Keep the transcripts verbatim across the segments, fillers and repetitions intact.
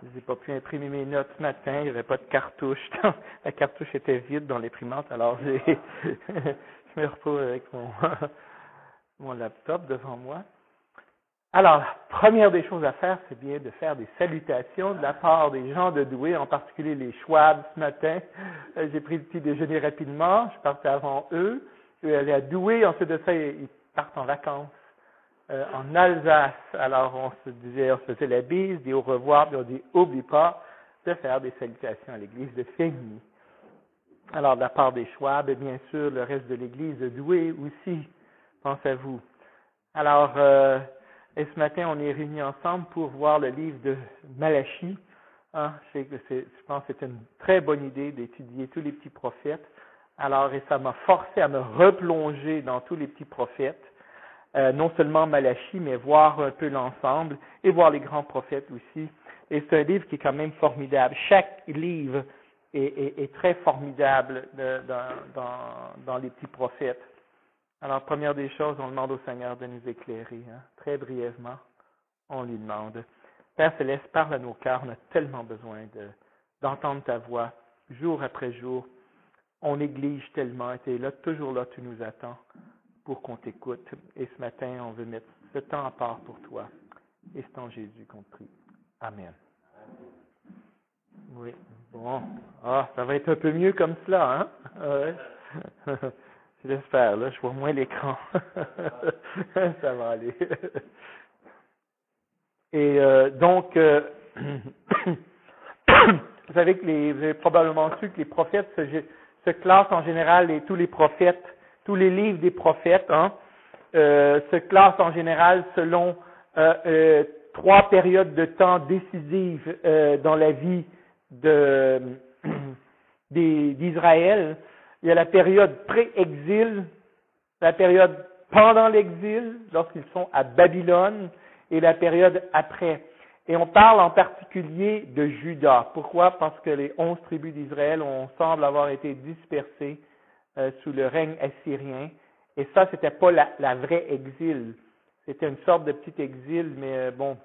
j'ai pas pu imprimer mes notes ce matin, il n'y avait pas de cartouche. La cartouche était vide dans l'imprimante, alors j'ai je me retrouve avec mon, mon laptop devant moi. Alors, la première des choses à faire, c'est bien de faire des salutations de la part des gens de Douai, en particulier les Schwab ce matin. Euh, J'ai pris le petit déjeuner rapidement, je partais avant eux. Je vais aller à Douai, ensuite de ça, ils partent en vacances euh, en Alsace. Alors, on se disait, on se faisait la bise, dit au revoir, puis on dit, oublie pas de faire des salutations à l'église de Figny. Alors, de la part des Schwab, et bien sûr, le reste de l'église de Douai aussi, pense à vous. Alors, euh, et ce matin, on est réunis ensemble pour voir le livre de Malachie. Hein, je, sais que c'est, je pense que c'est une très bonne idée d'étudier tous les petits prophètes. Alors, et ça m'a forcé à me replonger dans tous les petits prophètes, euh, non seulement Malachie, mais voir un peu l'ensemble et voir les grands prophètes aussi. Et c'est un livre qui est quand même formidable. Chaque livre est, est, est très formidable de, dans, dans, dans les petits prophètes. Alors, première des choses, on demande au Seigneur de nous éclairer. Hein. Très brièvement, on lui demande. Père Céleste, parle à nos cœurs. On a tellement besoin de, d'entendre ta voix, jour après jour. On néglige tellement. Tu es là, toujours là, tu nous attends pour qu'on t'écoute. Et ce matin, on veut mettre ce temps à part pour toi. Et c'est en Jésus qu'on te prie. Amen. Oui, bon. Ah, ça va être un peu mieux comme cela, hein? Ouais. J'espère, là, je vois moins l'écran. Ça va aller. Et euh, donc, euh, vous savez que les, vous avez probablement su que les prophètes se, se classent en général, les, tous les prophètes, tous les livres des prophètes, hein, euh, se classent en général selon euh, euh, trois périodes de temps décisives euh, dans la vie de, des, d'Israël. Il y a la période pré-exil, la période pendant l'exil, lorsqu'ils sont à Babylone, et la période après. Et on parle en particulier de Juda. Pourquoi? Parce que les onze tribus d'Israël ont, semblent avoir été dispersées euh, sous le règne assyrien. Et ça, c'était pas la, la vraie exil. C'était une sorte de petit exil, mais euh, bon,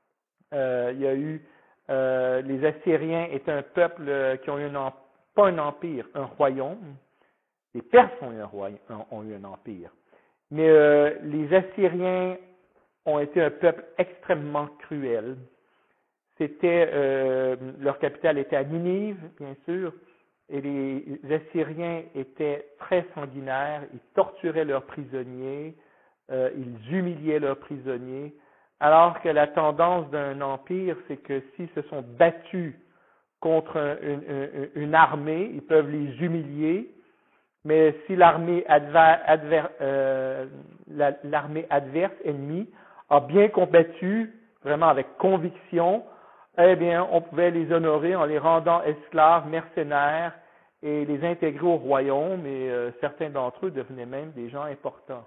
euh, il y a eu... Euh, les Assyriens étaient un peuple euh, qui ont eu un, pas un empire, un royaume. Les Perses ont eu un, royaume, ont eu un empire. Mais euh, les Assyriens ont été un peuple extrêmement cruel. C'était, euh, leur capitale était à Ninive, bien sûr, et les Assyriens étaient très sanguinaires, ils torturaient leurs prisonniers, euh, ils humiliaient leurs prisonniers, alors que la tendance d'un empire, c'est que s'ils se sont battus contre une, une, une armée, ils peuvent les humilier, mais si l'armée adver, adver, euh, la, l'armée adverse, ennemie, a bien combattu, vraiment avec conviction, eh bien, on pouvait les honorer en les rendant esclaves, mercenaires, et les intégrer au royaume, et euh, certains d'entre eux devenaient même des gens importants.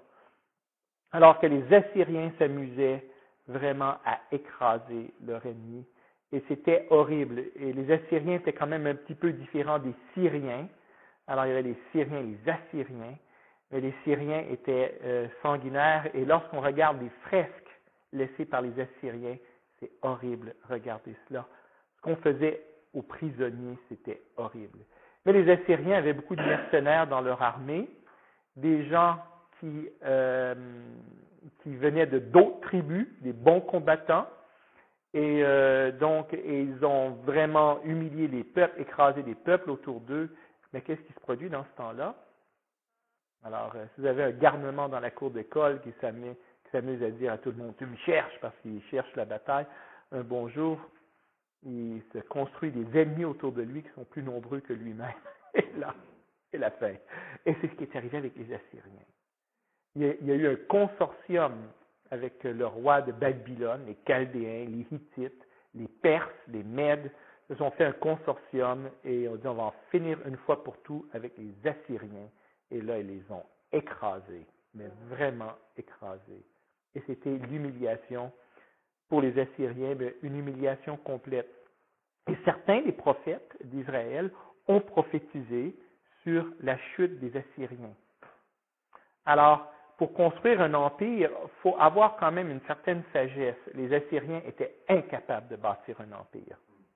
Alors que les Assyriens s'amusaient vraiment à écraser leur ennemi, et c'était horrible. Et les Assyriens étaient quand même un petit peu différents des Syriens. Alors, il y avait les Syriens et les Assyriens, mais les Syriens étaient euh, sanguinaires, et lorsqu'on regarde les fresques laissées par les Assyriens, c'est horrible, regardez cela. Ce qu'on faisait aux prisonniers, c'était horrible. Mais les Assyriens avaient beaucoup de mercenaires dans leur armée, des gens qui, euh, qui venaient de d'autres tribus, des bons combattants, et euh, donc et ils ont vraiment humilié les peuples, écrasé les peuples autour d'eux. Mais qu'est-ce qui se produit dans ce temps-là? Alors, euh, si vous avez un garnement dans la cour d'école qui s'amuse, qui s'amuse à dire à tout le monde, tu me cherches parce qu'il cherche la bataille, un bon jour, il se construit des ennemis autour de lui qui sont plus nombreux que lui-même. Et là, c'est la fin. Et c'est ce qui est arrivé avec les Assyriens. Il y a, il y a eu un consortium avec le roi de Babylone, les Chaldéens, les Hittites, les Perses, les Mèdes, se sont fait un consortium et on dit on va en finir une fois pour tout avec les Assyriens. Et là, ils les ont écrasés, mais vraiment écrasés. Et c'était l'humiliation pour les Assyriens, mais une humiliation complète. Et certains des prophètes d'Israël ont prophétisé sur la chute des Assyriens. Alors, pour construire un empire, il faut avoir quand même une certaine sagesse. Les Assyriens étaient incapables de bâtir un empire.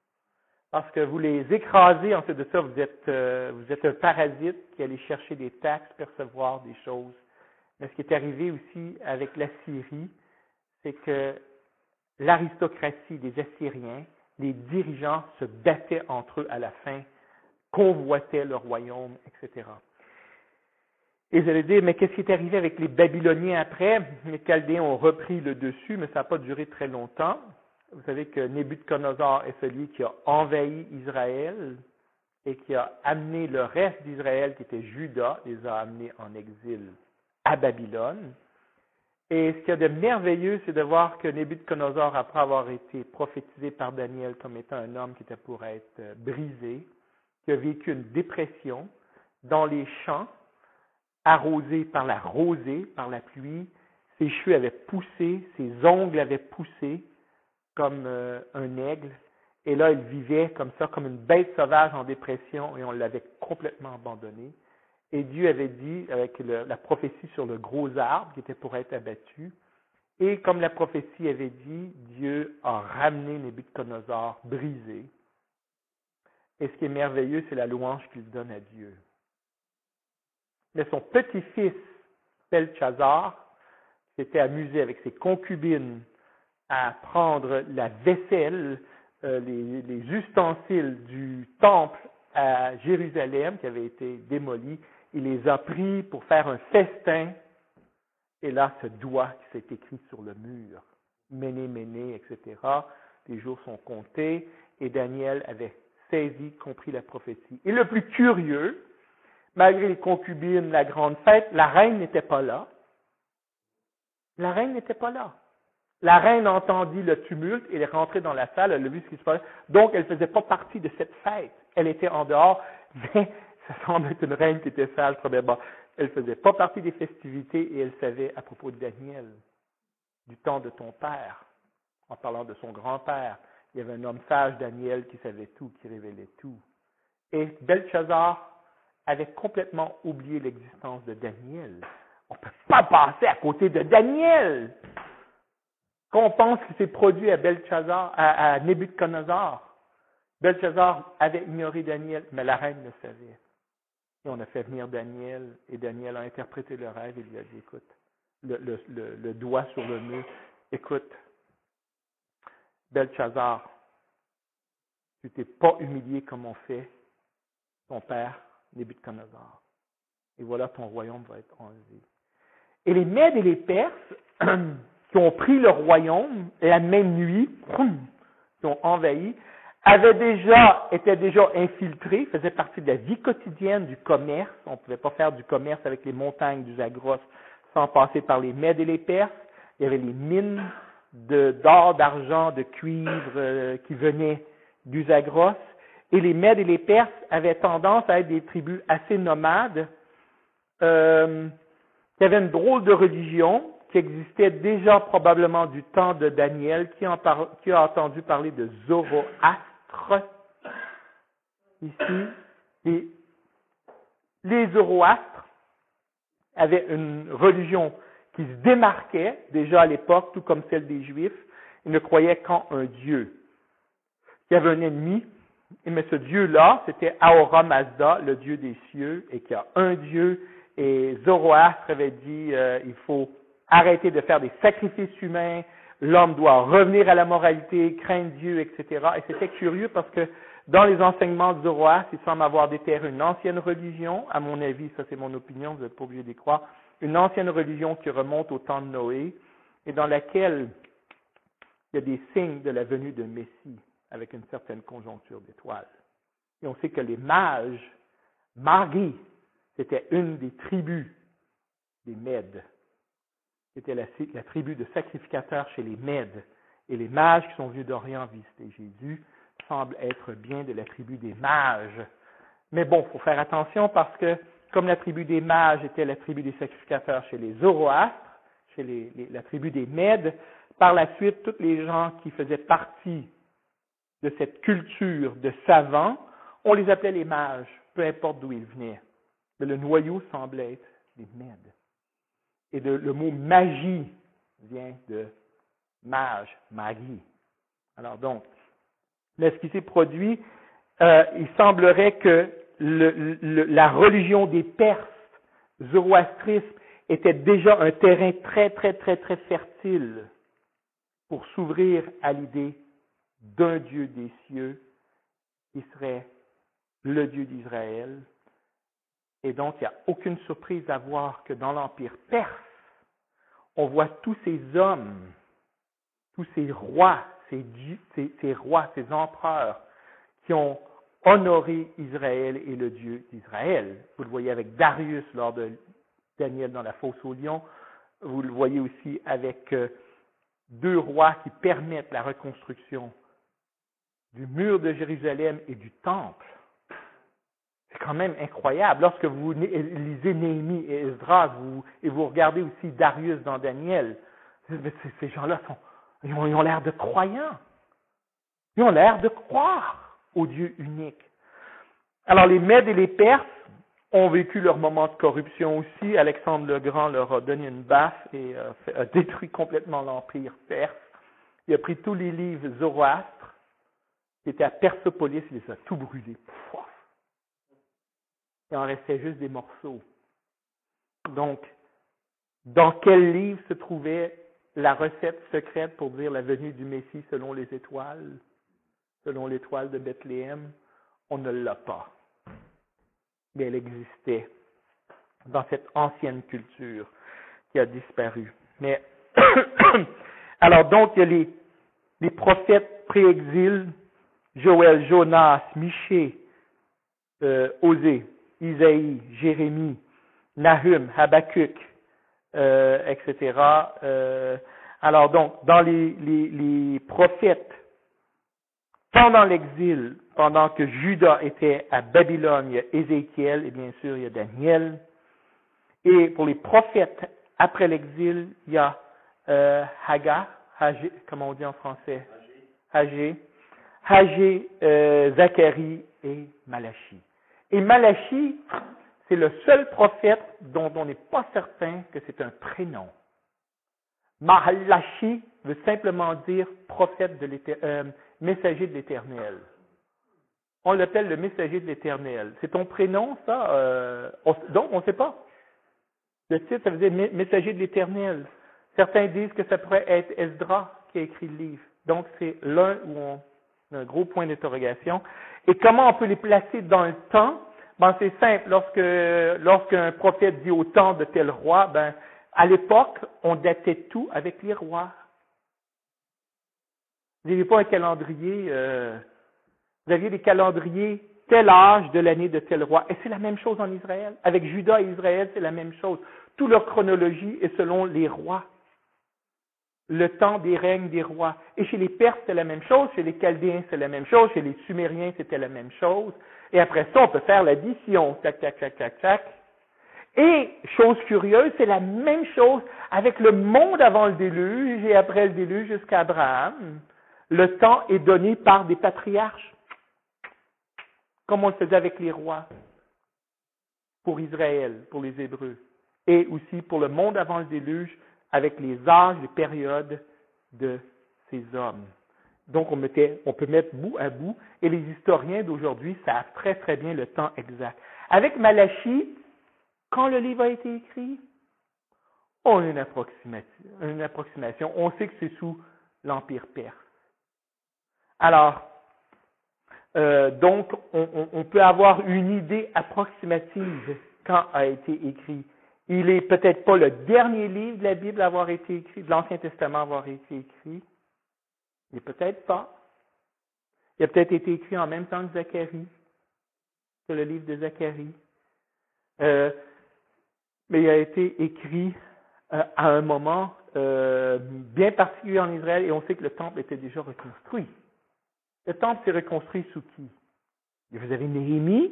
Parce que vous les écrasez, ensuite de ça, vous êtes, euh, vous êtes un parasite qui allait chercher des taxes, percevoir des choses. Mais ce qui est arrivé aussi avec l'Assyrie, c'est que l'aristocratie des Assyriens, les dirigeants se battaient entre eux à la fin, convoitaient le royaume, et cetera. Et vous allez dire, mais qu'est-ce qui est arrivé avec les Babyloniens après? Les Chaldéens ont repris le dessus, mais ça n'a pas duré très longtemps. Vous savez que Nebuchadnezzar est celui qui a envahi Israël et qui a amené le reste d'Israël, qui était Juda, les a amenés en exil à Babylone. Et ce qu'il y a de merveilleux, c'est de voir que Nebuchadnezzar, après avoir été prophétisé par Daniel comme étant un homme qui était pour être brisé, qui a vécu une dépression dans les champs, arrosé par la rosée, par la pluie, ses cheveux avaient poussé, ses ongles avaient poussé comme euh, un aigle, et là il vivait comme ça, comme une bête sauvage en dépression, et on l'avait complètement abandonné. Et Dieu avait dit, avec le, la prophétie sur le gros arbre qui était pour être abattu, et comme la prophétie avait dit, Dieu a ramené Nebuchadnezzar brisé. Et ce qui est merveilleux, c'est la louange qu'il donne à Dieu. Mais son petit-fils, Belchazzar, s'était amusé avec ses concubines à prendre la vaisselle, euh, les, les ustensiles du temple à Jérusalem, qui avait été démoli. Il les a pris pour faire un festin. Et là, ce doigt qui s'est écrit sur le mur, Méné, Méné, et cetera. Les jours sont comptés. Et Daniel avait saisi, compris la prophétie. Et le plus curieux, malgré les concubines, la grande fête, la reine n'était pas là. La reine n'était pas là. La reine entendit le tumulte, elle est rentrée dans la salle, elle a vu ce qui se passait. Donc, elle ne faisait pas partie de cette fête. Elle était en dehors, mais ça semble être une reine qui était sage, probablement. Elle ne faisait pas partie des festivités et elle savait à propos de Daniel, du temps de ton père, en parlant de son grand-père. Il y avait un homme sage, Daniel, qui savait tout, qui révélait tout. Et Belchazzar avait complètement oublié l'existence de Daniel. On ne peut pas passer à côté de Daniel. Qu'on pense qu'il s'est produit à Belchazzar, à, à Nebuchadnezzar. Belchazzar avait ignoré Daniel, mais la reine le savait. Et on a fait venir Daniel, et Daniel a interprété le rêve et lui a dit, écoute, le, le, le, le doigt sur le mur, écoute, Belchazzar, tu t'es pas humilié comme on fait ton père, Nebuchadnezzar. Et voilà, ton royaume va être enlevé. Et les Mèdes et les Perses, qui ont pris le royaume la même nuit, qui ont envahi, avaient déjà, étaient déjà infiltrés, faisaient partie de la vie quotidienne du commerce. On ne pouvait pas faire du commerce avec les montagnes du Zagros sans passer par les Mèdes et les Perses. Il y avait les mines de, d'or, d'argent, de cuivre euh, qui venaient du Zagros. Et les Mèdes et les Perses avaient tendance à être des tribus assez nomades, euh, qui avaient une drôle de religion, qui existait déjà probablement du temps de Daniel, qui, en par, qui a entendu parler de Zoroastre, ici. Et les Zoroastres avaient une religion qui se démarquait déjà à l'époque, tout comme celle des Juifs. Ils ne croyaient qu'en un Dieu. Il y avait un ennemi, mais ce Dieu-là, c'était Ahura Mazda, le Dieu des cieux, et qu'il y a un Dieu. Et Zoroastre avait dit, euh, il faut arrêter de faire des sacrifices humains, l'homme doit revenir à la moralité, craindre Dieu, et cetera. Et c'était curieux parce que dans les enseignements de Zoroastre, il semble avoir déterré une ancienne religion, à mon avis, ça c'est mon opinion, vous n'êtes pas obligé d'y croire, une ancienne religion qui remonte au temps de Noé, et dans laquelle il y a des signes de la venue d'un Messie, avec une certaine conjoncture d'étoiles. Et on sait que les mages, Magi, c'était une des tribus des Mèdes. C'était la, la tribu de sacrificateurs chez les Mèdes. Et les mages qui sont venus d'Orient visiter Jésus semblent être bien de la tribu des mages. Mais bon, il faut faire attention parce que comme la tribu des mages était la tribu des sacrificateurs chez les Zoroastres, chez les, les, la tribu des Mèdes, par la suite, tous les gens qui faisaient partie de cette culture de savants, on les appelait les mages, peu importe d'où ils venaient. Mais le noyau semblait être les Mèdes. Et de, le mot magie vient de mage, magie. Alors donc, mais ce qui s'est produit, euh, il semblerait que le, le, la religion des Perses, zoroastrisme, était déjà un terrain très, très, très, très fertile pour s'ouvrir à l'idée d'un Dieu des cieux qui serait le Dieu d'Israël. Et donc, il n'y a aucune surprise à voir que dans l'Empire perse, on voit tous ces hommes, tous ces rois, ces, dieux, ces, ces rois, ces empereurs qui ont honoré Israël et le Dieu d'Israël. Vous le voyez avec Darius lors de Daniel dans la fosse aux lions. Vous le voyez aussi avec euh, deux rois qui permettent la reconstruction du mur de Jérusalem et du temple. C'est quand même incroyable. Lorsque vous lisez Néhémie et Esdras, vous, et vous regardez aussi Darius dans Daniel, ces gens-là sont, ils ont, ils ont l'air de croyants. Ils ont l'air de croire au Dieu unique. Alors les Mèdes et les Perses ont vécu leur moment de corruption aussi. Alexandre le Grand leur a donné une baffe et a, fait, a détruit complètement l'empire perse. Il a pris tous les livres Zoroastre qui étaient à Persepolis, il les a tout brûlés. Pouah. Il en restait juste des morceaux. Donc, dans quel livre se trouvait la recette secrète pour dire la venue du Messie selon les étoiles, selon l'étoile de Bethléem? On ne l'a pas. Mais elle existait dans cette ancienne culture qui a disparu. Mais, alors donc, il y a les, les prophètes pré-exil, Joël, Jonas, Michée, euh, Osée, Isaïe, Jérémie, Nahum, Habakkuk, euh, et cetera. Euh, alors donc, dans les, les, les prophètes, pendant l'exil, pendant que Juda était à Babylone, il y a Ézéchiel et bien sûr il y a Daniel. Et pour les prophètes après l'exil, il y a euh, Hagar, Hagé, comment on dit en français? Hagé, Hagé, euh, Zacharie et Malachie. Et Malachie, c'est le seul prophète dont on n'est pas certain que c'est un prénom. Malachi veut simplement dire prophète de l'Éternel, euh, messager de l'Éternel. On l'appelle le messager de l'Éternel. C'est ton prénom, ça? Euh, on, donc, on ne sait pas. Le titre, ça veut dire messager de l'Éternel. Certains disent que ça pourrait être Esdras qui a écrit le livre. Donc, c'est l'un où on a un gros point d'interrogation. Et comment on peut les placer dans le temps? Ben, c'est simple. Lorsque, lorsqu'un prophète dit au temps de tel roi, ben, à l'époque, on datait tout avec les rois. Vous n'aviez pas un calendrier, euh, vous aviez des calendriers tel âge de l'année de tel roi. Et c'est la même chose en Israël. Avec Juda et Israël, c'est la même chose. Toute leur chronologie est selon les rois. Le temps des règnes des rois. Et chez les Perses, c'est la même chose. Chez les Chaldéens, c'est la même chose. Chez les Sumériens, c'était la même chose. Et après ça, on peut faire l'addition. Tac, tac, tac, tac, tac. Et, chose curieuse, c'est la même chose avec le monde avant le déluge et après le déluge jusqu'à Abraham. Le temps est donné par des patriarches, comme on le faisait avec les rois, pour Israël, pour les Hébreux, et aussi pour le monde avant le déluge, avec les âges, les périodes de ces hommes. Donc, on, mettait, on peut mettre bout à bout, et les historiens d'aujourd'hui savent très très bien le temps exact. Avec Malachie, quand le livre a été écrit, on a une approximation. Une approximation. On sait que c'est sous l'Empire perse. Alors, euh, donc, on, on, on peut avoir une idée approximative quand a été écrit. Il n'est peut-être pas le dernier livre de la Bible à avoir été écrit, de l'Ancien Testament à avoir été écrit. Il n'est peut-être pas. Il a peut-être été écrit en même temps que Zacharie, que le livre de Zacharie. Euh, mais il a été écrit euh, à un moment euh, bien particulier en Israël et on sait que le temple était déjà reconstruit. Le temple s'est reconstruit sous qui? Vous avez Néhémie,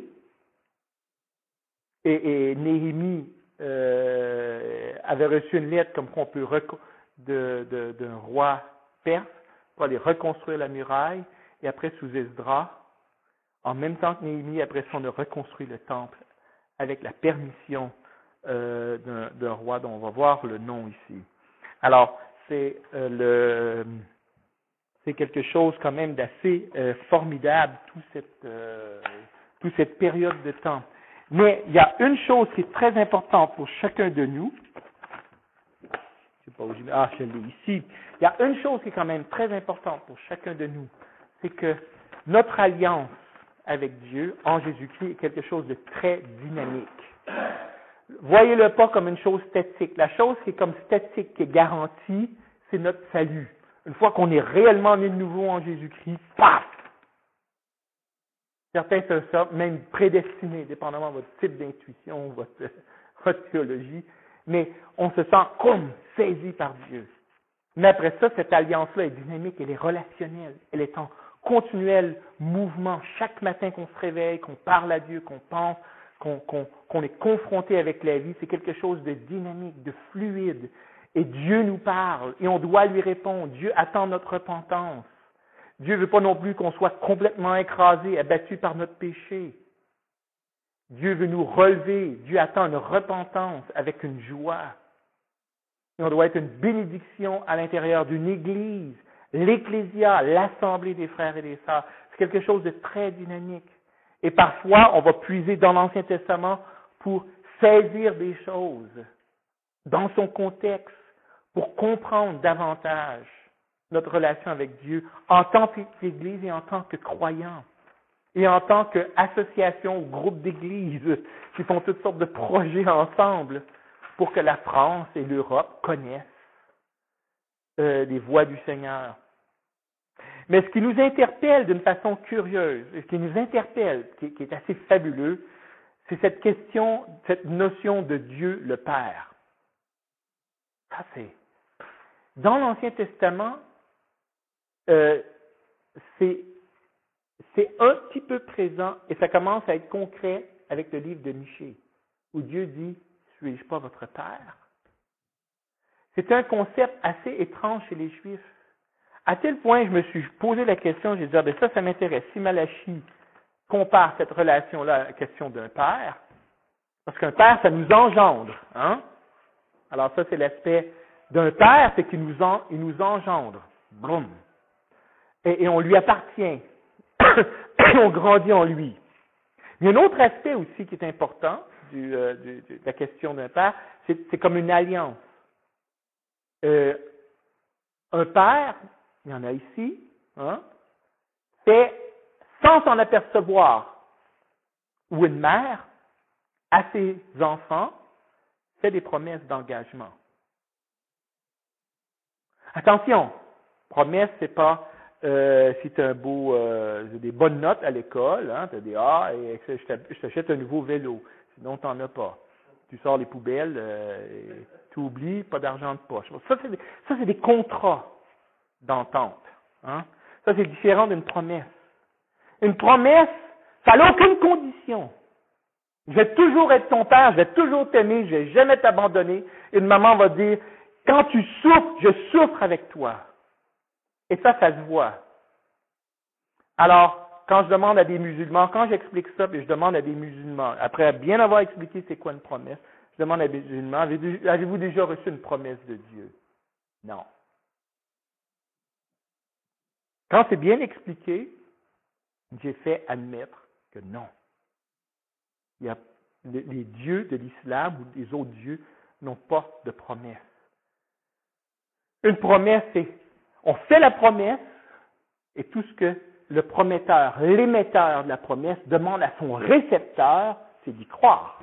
et, et Néhémie euh, avait reçu une lettre comme qu'on peut reco- de, de, d'un roi perse pour aller reconstruire la muraille, et après sous Esdras, en même temps que Néhémie, après ça on a reconstruit le temple avec la permission euh, d'un, d'un roi dont on va voir le nom ici. Alors, c'est euh, le c'est quelque chose quand même d'assez euh, formidable, toute cette, euh, toute cette période de temps. Mais il y a une chose qui est très importante pour chacun de nous. Je sais pas où je Ah, je l'ai ici. Il y a une chose qui est quand même très importante pour chacun de nous, c'est que notre alliance avec Dieu en Jésus-Christ est quelque chose de très dynamique. Voyez-le pas comme une chose statique. La chose qui est comme statique, qui est garantie, c'est notre salut. Une fois qu'on est réellement né de nouveau en Jésus-Christ, paf! Certains se sentent même prédestinés, dépendamment de votre type d'intuition, votre, votre théologie, mais on se sent comme saisi par Dieu. Mais après ça, cette alliance-là est dynamique, elle est relationnelle, elle est en continuel mouvement. Chaque matin qu'on se réveille, qu'on parle à Dieu, qu'on pense, qu'on, qu'on, qu'on est confronté avec la vie, c'est quelque chose de dynamique, de fluide. Et Dieu nous parle et on doit lui répondre. Dieu attend notre repentance. Dieu ne veut pas non plus qu'on soit complètement écrasé, abattu par notre péché. Dieu veut nous relever. Dieu attend une repentance avec une joie. Et on doit être une bénédiction à l'intérieur d'une église, l'ecclésia, l'assemblée des frères et des sœurs. C'est quelque chose de très dynamique. Et parfois, on va puiser dans l'Ancien Testament pour saisir des choses dans son contexte, pour comprendre davantage notre relation avec Dieu en tant qu'Église et en tant que croyants, et en tant qu'association ou groupe d'églises qui font toutes sortes de projets ensemble pour que la France et l'Europe connaissent euh, les voies du Seigneur. Mais ce qui nous interpelle d'une façon curieuse, ce qui nous interpelle, qui, qui est assez fabuleux, c'est cette question, cette notion de Dieu le Père. Ça, c'est... Dans l'Ancien Testament, euh, c'est, c'est un petit peu présent et ça commence à être concret avec le livre de Michée, où Dieu dit « Suis-je pas votre Père ?» C'est un concept assez étrange chez les Juifs. À tel point, je me suis posé la question, j'ai dit ah, « ben ça, ça m'intéresse. » Si Malachie compare cette relation-là à la question d'un père, parce qu'un père, ça nous engendre. Hein? Alors ça, c'est l'aspect d'un père, c'est qu'il nous, en, il nous engendre. Broum. Et, et on lui appartient. On grandit en lui. Il y a un autre aspect aussi qui est important du, euh, du, de la question d'un père, c'est, c'est comme une alliance. Euh, un père, il y en a ici, hein, fait sans s'en apercevoir, ou une mère, à ses enfants, fait des promesses d'engagement. Attention, promesse, c'est pas euh, si tu as un beau, euh, des bonnes notes à l'école, hein, tu as des A et je t'achète un nouveau vélo, sinon tu n'en as pas. Tu sors les poubelles, euh, tu oublies, pas d'argent de poche. Ça, c'est des, ça, c'est des contrats d'entente. Hein. Ça, c'est différent d'une promesse. Une promesse, ça n'a aucune condition. Je vais toujours être ton père, je vais toujours t'aimer, je ne vais jamais t'abandonner. Et une maman va dire, quand tu souffres, je souffre avec toi. Et ça, ça se voit. Alors, quand je demande à des musulmans, quand j'explique ça, puis je demande à des musulmans, après bien avoir expliqué c'est quoi une promesse, je demande à des musulmans, avez-vous déjà reçu une promesse de Dieu? Non. Quand c'est bien expliqué, j'ai fait admettre que non. Il y a, les dieux de l'islam ou les autres dieux n'ont pas de promesse. Une promesse, c'est, on fait la promesse, et tout ce que le prometteur, l'émetteur de la promesse demande à son récepteur, c'est d'y croire.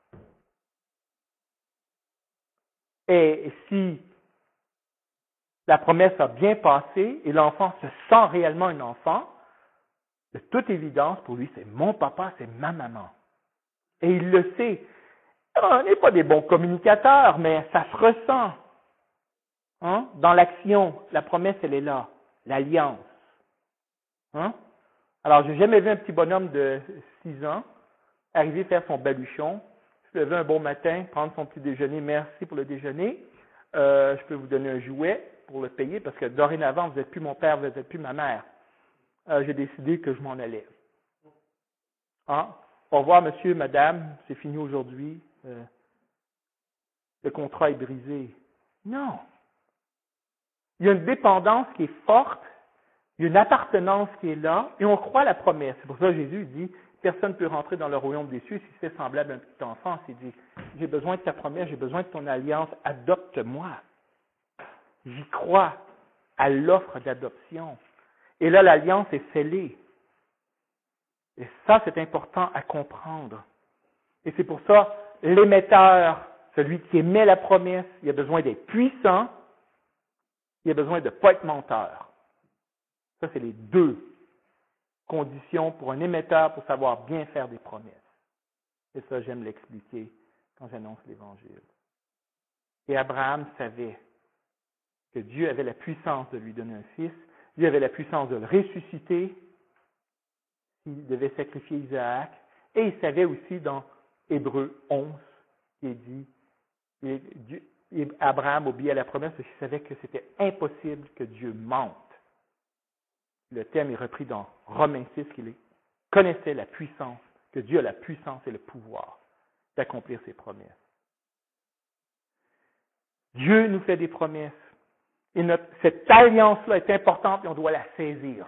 Et si la promesse a bien passé et l'enfant se sent réellement un enfant, de toute évidence, pour lui, c'est mon papa, c'est ma maman. Et il le sait. On n'est pas des bons communicateurs, mais ça se ressent. Hein? Dans l'action, la promesse, elle est là. L'alliance. Hein? Alors, j'ai jamais vu un petit bonhomme de six ans arriver faire son baluchon, se lever un bon matin, prendre son petit déjeuner, merci pour le déjeuner, euh, je peux vous donner un jouet pour le payer, parce que dorénavant, vous n'êtes plus mon père, vous n'êtes plus ma mère. Euh, j'ai décidé que je m'en allais. Hein? Au revoir, monsieur, madame, c'est fini aujourd'hui, euh, le contrat est brisé. Non. Il y a une dépendance qui est forte, Il y a une appartenance qui est là et on croit à la promesse. C'est pour ça que Jésus dit, personne ne peut rentrer dans le royaume des cieux si c'est semblable à un petit enfant. Il dit, j'ai besoin de ta promesse, j'ai besoin de ton alliance, adopte-moi. J'y crois à l'offre d'adoption. Et là, l'alliance est scellée. Et ça, c'est important à comprendre. Et c'est pour ça, l'émetteur, celui qui émet la promesse, il a besoin d'être puissant, il a besoin de ne pas être menteur. Ça, c'est les deux conditions pour un émetteur pour savoir bien faire des promesses. Et ça, j'aime l'expliquer quand j'annonce l'Évangile. Et Abraham savait que Dieu avait la puissance de lui donner un fils, Dieu avait la puissance de le ressusciter, il devait sacrifier Isaac, et il savait aussi dans Hébreux onze, qui est dit, et Dieu, et Abraham obéit à la promesse parce qu'il savait que c'était impossible que Dieu mente. Le thème est repris dans Romains six, qu'il connaissait la puissance, que Dieu a la puissance et le pouvoir d'accomplir ses promesses. Dieu nous fait des promesses. Et notre, cette alliance-là est importante et on doit la saisir.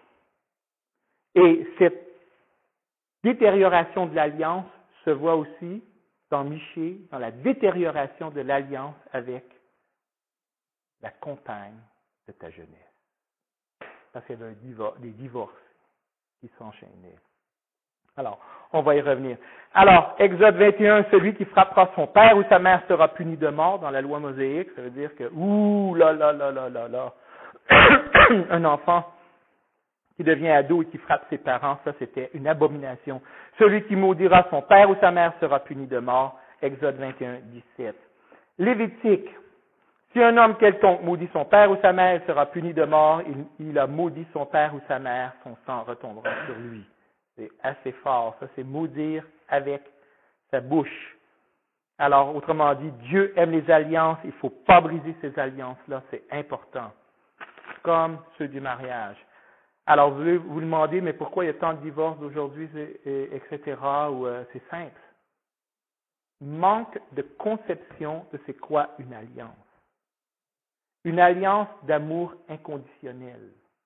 Et cette détérioration de l'alliance se voit aussi dans Michée, dans la détérioration de l'alliance avec la compagne de ta jeunesse. Parce qu'il y avait un divor- des divorces qui s'enchaînaient. Alors, on va y revenir. Alors, Exode vingt et un, celui qui frappera son père ou sa mère sera puni de mort dans la loi mosaïque. Ça veut dire que, ouh là là là là là là, un enfant qui devient ado et qui frappe ses parents, ça c'était une abomination. Celui qui maudira son père ou sa mère sera puni de mort. Exode vingt et un, dix-sept. Lévitique. Si un homme quelconque maudit son père ou sa mère, il sera puni de mort. Il, il a maudit son père ou sa mère, son sang retombera sur lui. C'est assez fort. Ça, c'est maudire avec sa bouche. Alors, autrement dit, Dieu aime les alliances. Il ne faut pas briser ces alliances-là. C'est important. Comme ceux du mariage. Alors, vous vous vous demandez, mais pourquoi il y a tant de divorces aujourd'hui, et cetera, ou euh, c'est simple. Manque de conception de c'est quoi une alliance. Une alliance d'amour inconditionnel.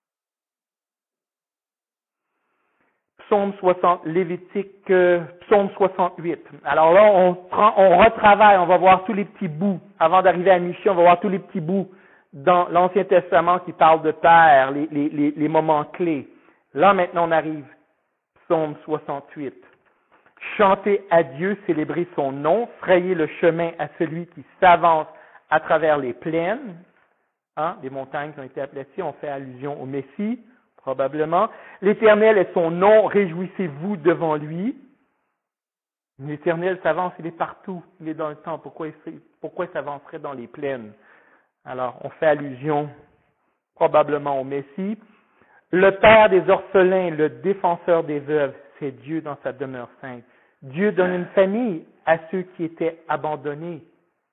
Psaume soixante, Lévitique, euh, Psaume soixante-huit. Alors là, on, prend, on retravaille, on va voir tous les petits bouts. Avant d'arriver à Michée, on va voir tous les petits bouts dans l'Ancien Testament qui parlent de père, les, les, les, les moments clés. Là, maintenant, on arrive. Psaume soixante-huit. Chantez à Dieu, célébrez son nom, frayez le chemin à celui qui s'avance à travers les plaines. Hein, les montagnes qui ont été aplaties, on fait allusion au Messie, probablement. L'Éternel est son nom, réjouissez-vous devant lui. L'Éternel s'avance, il est partout, il est dans le temps. Pourquoi il, pourquoi il s'avancerait dans les plaines? Alors, on fait allusion probablement au Messie. Le Père des orphelins, le défenseur des veuves, c'est Dieu dans sa demeure sainte. Dieu donne une famille à ceux qui étaient abandonnés.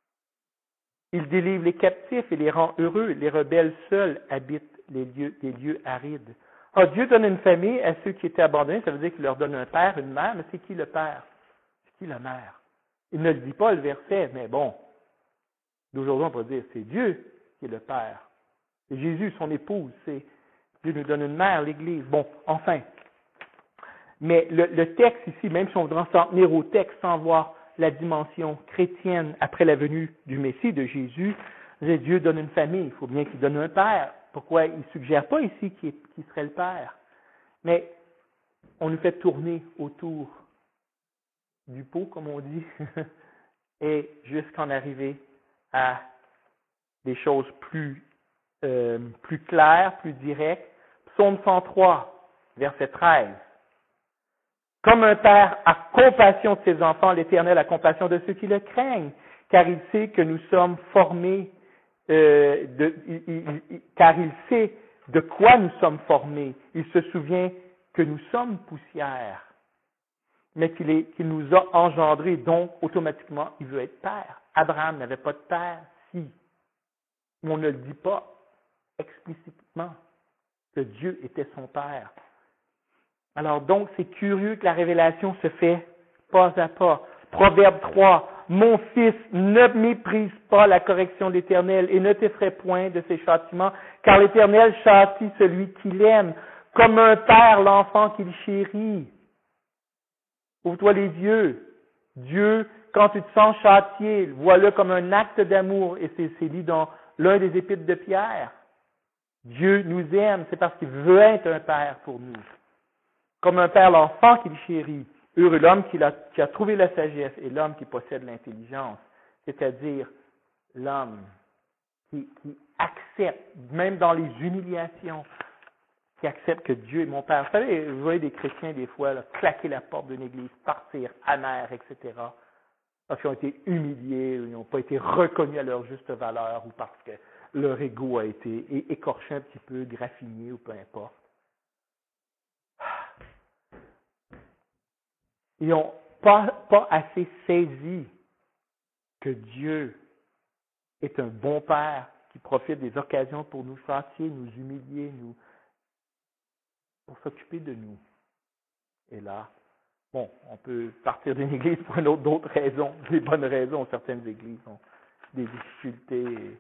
Il délivre les captifs et les rend heureux. Les rebelles seuls habitent les lieux, les lieux arides. Ah, Dieu donne une famille à ceux qui étaient abandonnés. Ça veut dire qu'il leur donne un père, une mère. Mais c'est qui le père? C'est qui la mère? Il ne le dit pas, le verset, mais bon. D'aujourd'hui, on peut dire, c'est Dieu qui est le père. Et Jésus, son épouse, c'est Dieu nous donne une mère, l'Église. Bon, enfin. Mais le, le texte ici, même si on voudrait s'en tenir au texte sans voir la dimension chrétienne après la venue du Messie, de Jésus, Dieu donne une famille, il faut bien qu'il donne un père. Pourquoi il ne suggère pas ici qui, qui serait le père? Mais on nous fait tourner autour du pot, comme on dit, et jusqu'en arriver à des choses plus, euh, plus claires, plus directes. Psaume cent trois, verset treize. Comme un père a compassion de ses enfants, l'Éternel a compassion de ceux qui le craignent, car il sait que nous sommes formés, euh, de, il, il, il, car il sait de quoi nous sommes formés. Il se souvient que nous sommes poussière, mais qu'il, est, qu'il nous a engendrés, donc automatiquement il veut être père. Abraham n'avait pas de père, si. Mais on ne le dit pas explicitement que Dieu était son père. Alors donc, c'est curieux que la révélation se fait pas à pas. Proverbe trois. mon fils, ne méprise pas la correction de l'Éternel et ne t'effraie point de ses châtiments, car l'Éternel châtie celui qui l'aime, comme un père l'enfant qu'il chérit. Ouvre-toi les yeux. Dieu, quand tu te sens châtié, vois-le comme un acte d'amour, et c'est, c'est dit dans l'un des épîtres de Pierre. Dieu nous aime, c'est parce qu'il veut être un père pour nous. Comme un père l'enfant qu'il chérit. Heureux l'homme qui a, qui a trouvé la sagesse et l'homme qui possède l'intelligence, c'est-à-dire l'homme qui, qui accepte, même dans les humiliations, qui accepte que Dieu est mon Père. Vous savez, vous voyez des chrétiens des fois là, claquer la porte d'une église, partir amers, et cetera, parce qu'ils ont été humiliés, ou ils n'ont pas été reconnus à leur juste valeur, ou parce que leur ego a été écorché un petit peu, graffiné, ou peu importe. Ils n'ont pas, pas assez saisi que Dieu est un bon Père qui profite des occasions pour nous châtier, nous humilier, nous, pour s'occuper de nous. Et là, bon, on peut partir d'une église pour une autre, d'autres raisons, des bonnes raisons. Certaines églises ont des difficultés.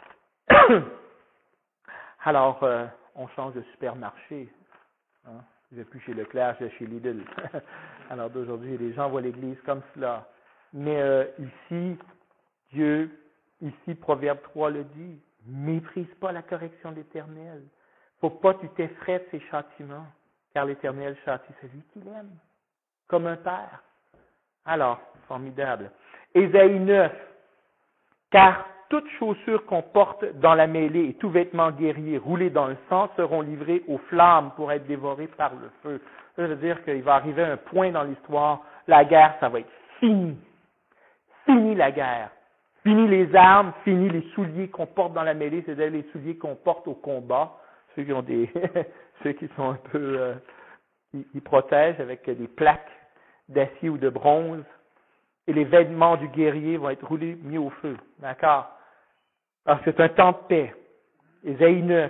Alors, euh, on change de supermarché. Hein? Je ne vais plus chez Leclerc, je vais chez Lidl. Alors d'aujourd'hui, les gens voient l'Église comme cela. Mais euh, ici, Dieu, ici, Proverbe trois le dit, méprise pas la correction de l'Éternel. Faut pas que tu t'effraies de ses châtiments, car l'Éternel châtie celui qu'il aime, comme un père. Alors, formidable. Ésaïe neuf, car toute chaussure qu'on porte dans la mêlée et tout vêtement guerrier roulé dans le sang seront livrés aux flammes pour être dévorés par le feu. Ça veut dire qu'il va arriver un point dans l'histoire, la guerre, ça va être fini. Fini la guerre. Fini les armes, fini les souliers qu'on porte dans la mêlée, c'est-à-dire les souliers qu'on porte au combat. Ceux qui ont des, ceux qui sont un peu, euh, ils, ils protègent avec des plaques d'acier ou de bronze. Et les vêtements du guerrier vont être roulés, mis au feu. D'accord? Alors, c'est un temps de paix. Ésaïe neuf.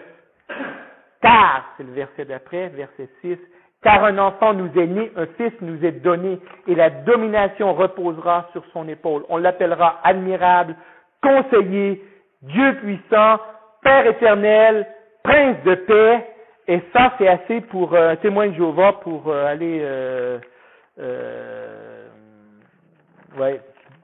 Car, c'est le verset d'après, verset six, car un enfant nous est né, un fils nous est donné, et la domination reposera sur son épaule. On l'appellera admirable, conseiller, Dieu puissant, Père éternel, prince de paix. Et ça, c'est assez pour euh, un témoin de Jéhovah pour euh, aller... Euh, euh, ouais,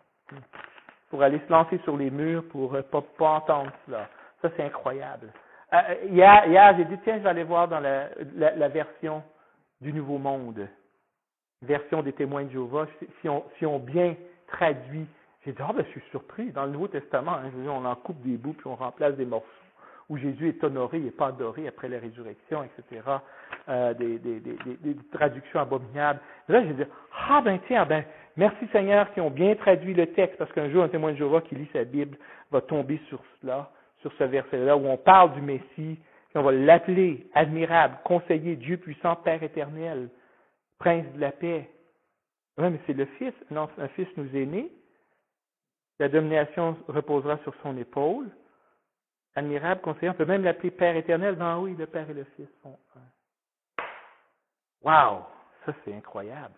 pour aller se lancer sur les murs pour ne pas, pas entendre cela. Ça, c'est incroyable. Euh, hier, hier j'ai dit, tiens, je vais aller voir dans la, la, la version du Nouveau Monde, version des témoins de Jéhovah, si on, si on bien traduit. J'ai dit, ah, oh, ben, je suis surpris. Dans le Nouveau Testament, hein, je veux dire, on en coupe des bouts puis on remplace des morceaux où Jésus est honoré et pas adoré après la résurrection, et cetera. Euh, des, des, des, des, des traductions abominables. Là, j'ai dit, ah ben tiens, ben, merci Seigneur qui ont bien traduit le texte, parce qu'un jour, un témoin de Jéhovah qui lit sa Bible va tomber sur cela, sur ce verset-là, où on parle du Messie, et on va l'appeler admirable, conseiller, Dieu puissant, Père éternel, prince de la paix. Oui, mais c'est le Fils. Non, un Fils nous est né. La domination reposera sur son épaule. Admirable, conseiller, on peut même l'appeler Père éternel. Non, oui, le Père et le Fils sont un. Wow! Ça, c'est incroyable.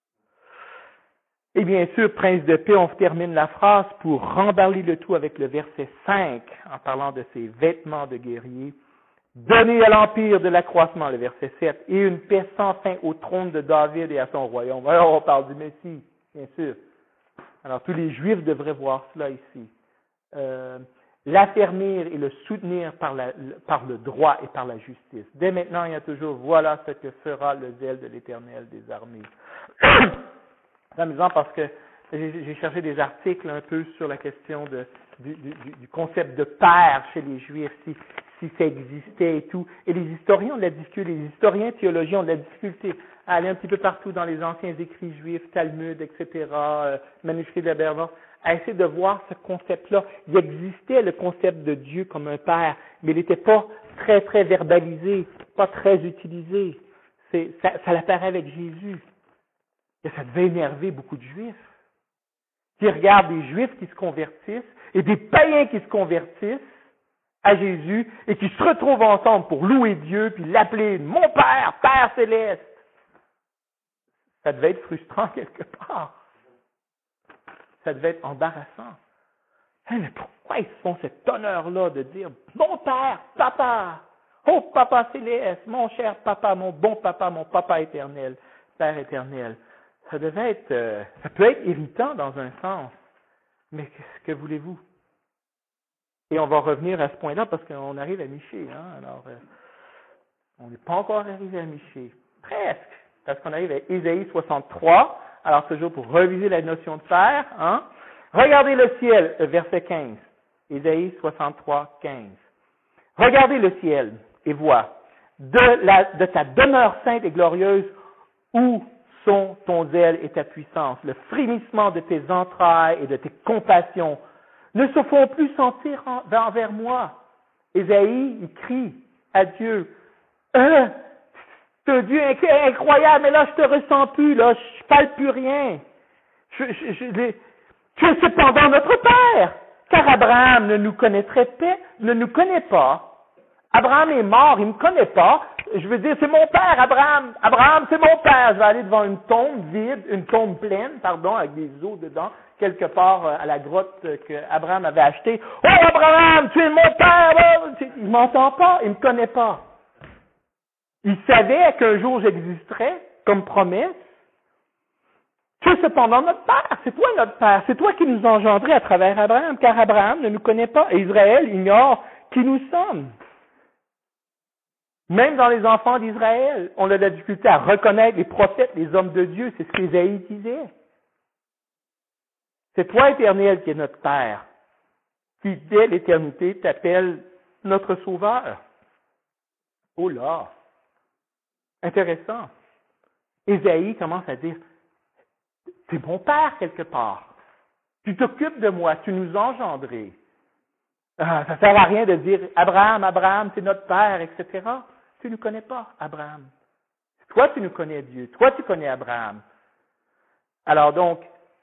Et bien sûr, Prince de paix, on termine la phrase pour remballer le tout avec le verset cinq, en parlant de ses vêtements de guerrier. Donner à l'empire de l'accroissement, le verset sept, et une paix sans fin au trône de David et à son royaume. Alors, on parle du Messie, bien sûr. Alors, tous les Juifs devraient voir cela ici. Euh, l'affermir et le soutenir par, la, par le droit et par la justice. Dès maintenant, il y a toujours, voilà ce que fera le zèle de l'Éternel des armées. C'est amusant parce que j'ai, j'ai cherché des articles un peu sur la question de, du, du, du concept de père chez les Juifs, si, si ça existait et tout. Et les historiens ont de la difficulté, les historiens théologiens ont de la difficulté à aller un petit peu partout dans les anciens écrits juifs, Talmud, et cetera, euh, manuscrits de la Berlin, à essayer de voir ce concept-là. Il existait le concept de Dieu comme un père, mais il n'était pas très, très verbalisé, pas très utilisé. C'est, ça, ça l'apparaît avec Jésus. Et ça devait énerver beaucoup de Juifs, qui regardent des Juifs qui se convertissent et des païens qui se convertissent à Jésus et qui se retrouvent ensemble pour louer Dieu puis l'appeler mon Père, Père céleste. Ça devait être frustrant quelque part. Ça devait être embarrassant. Hein, mais pourquoi ils se font cet honneur-là de dire « Mon père, papa, oh papa céleste, mon cher papa, mon bon papa, mon papa éternel, Père éternel. » Ça devait être, euh, ça peut être irritant dans un sens, mais qu'est-ce que voulez-vous? Et on va revenir à ce point-là parce qu'on arrive à Michée. Hein? Alors, euh, on n'est pas encore arrivé à Michée. Presque, parce qu'on arrive à Ésaïe soixante-trois. Alors, toujours pour reviser la notion de Père. Hein? Regardez le ciel, verset quinze. Ésaïe soixante-trois, quinze. Regardez le ciel et vois, de, la, de ta demeure sainte et glorieuse, où sont ton zèle et ta puissance, le frémissement de tes entrailles et de tes compassions ne se font plus sentir en, envers moi. Ésaïe, il crie à Dieu, euh, c'est un Dieu incroyable, mais là je te ressens plus, là je parle plus rien. Je, je, je, je, tu es cependant notre Père, car Abraham ne nous connaîtrait pas, ne nous connaît pas. Abraham est mort, il ne me connaît pas. Je veux dire, c'est mon père, Abraham. Abraham, c'est mon père. Je vais aller devant une tombe vide, une tombe pleine, pardon, avec des os dedans, quelque part à la grotte que Abraham avait achetée. Oh, Abraham, tu es mon père! Il ne m'entend pas, il ne me connaît pas. Il savait qu'un jour j'existerais, comme promesse. Tu es cependant notre père. C'est toi notre père. C'est toi qui nous engendrais à travers Abraham, car Abraham ne nous connaît pas et Israël ignore qui nous sommes. Même dans les enfants d'Israël, on a de la difficulté à reconnaître les prophètes, les hommes de Dieu. C'est ce qu'Ésaïe disait. C'est toi, Éternel, qui es notre Père, qui, dès l'éternité, t'appelle notre Sauveur. Oh là! Intéressant. Ésaïe commence à dire, tu es mon Père quelque part. Tu t'occupes de moi, tu nous engendrés. Ah, ça ne sert à rien de dire, Abraham, Abraham, c'est notre Père, et cetera. Tu ne nous connais pas, Abraham. Toi, tu nous connais Dieu. Toi, tu connais Abraham. Alors donc,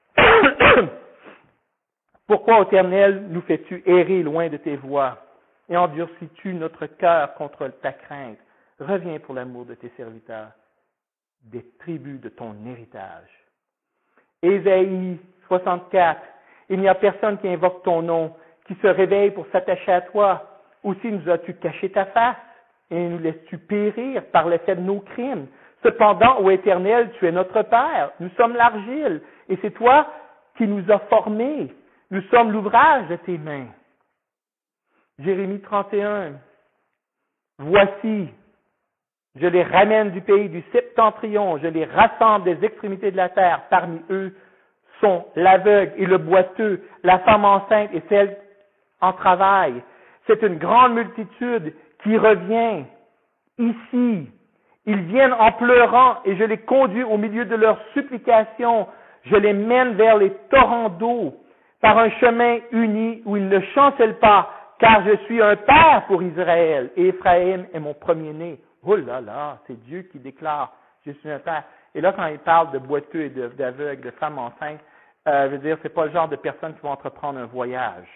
pourquoi, ô Éternel, nous fais-tu errer loin de tes voies et endurcis-tu notre cœur contre ta crainte? Reviens pour l'amour de tes serviteurs, des tribus de ton héritage. Ésaïe soixante-quatre. Il n'y a personne qui invoque ton nom, qui se réveille pour s'attacher à toi. Aussi nous as-tu caché ta face et nous laisses-tu périr par l'effet de nos crimes. Cependant, ô Éternel, tu es notre Père. Nous sommes l'argile et c'est toi qui nous as formés. Nous sommes l'ouvrage de tes mains. Jérémie trente et un. Voici, je les ramène du pays du septentrion, je les rassemble des extrémités de la terre. Parmi eux sont l'aveugle et le boiteux, la femme enceinte et celle en travail. C'est une grande multitude qui revient ici. Ils viennent en pleurant et je les conduis au milieu de leurs supplications. Je les mène vers les torrents d'eau par un chemin uni où ils ne chancellent pas, car je suis un père pour Israël et Éphraïm est mon premier-né. Oh là là, c'est Dieu qui déclare, je suis un père. Et là, quand il parle de boiteux et de, d'aveugles, de femmes enceintes, euh, je veux dire, c'est pas le genre de personnes qui vont entreprendre un voyage.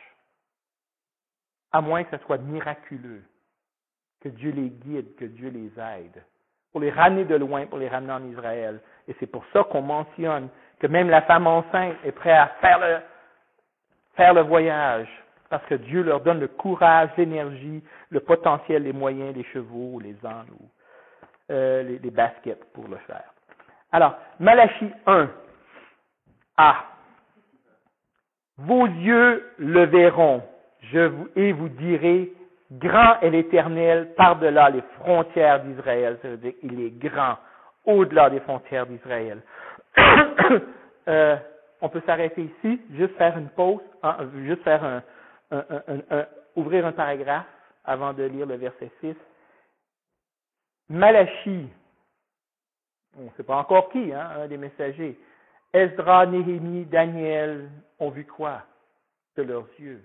À moins que ce soit miraculeux, que Dieu les guide, que Dieu les aide, pour les ramener de loin, pour les ramener en Israël. Et c'est pour ça qu'on mentionne que même la femme enceinte est prête à faire le, faire le voyage, parce que Dieu leur donne le courage, l'énergie, le potentiel, les moyens, les chevaux, les ânes ou euh, les, les baskets pour le faire. Alors, Malachie un. Ah. Vos yeux le verront, je vous, et vous direz, grand est l'Éternel par-delà les frontières d'Israël. Ça veut dire qu'il est grand, au-delà des frontières d'Israël. euh, on peut s'arrêter ici, juste faire une pause, hein, juste faire un, un, un, un, un, ouvrir un paragraphe avant de lire le verset six. Malachie, on ne sait pas encore qui, hein, un des messagers. Esdras, Néhémie, Daniel ont vu quoi de leurs yeux?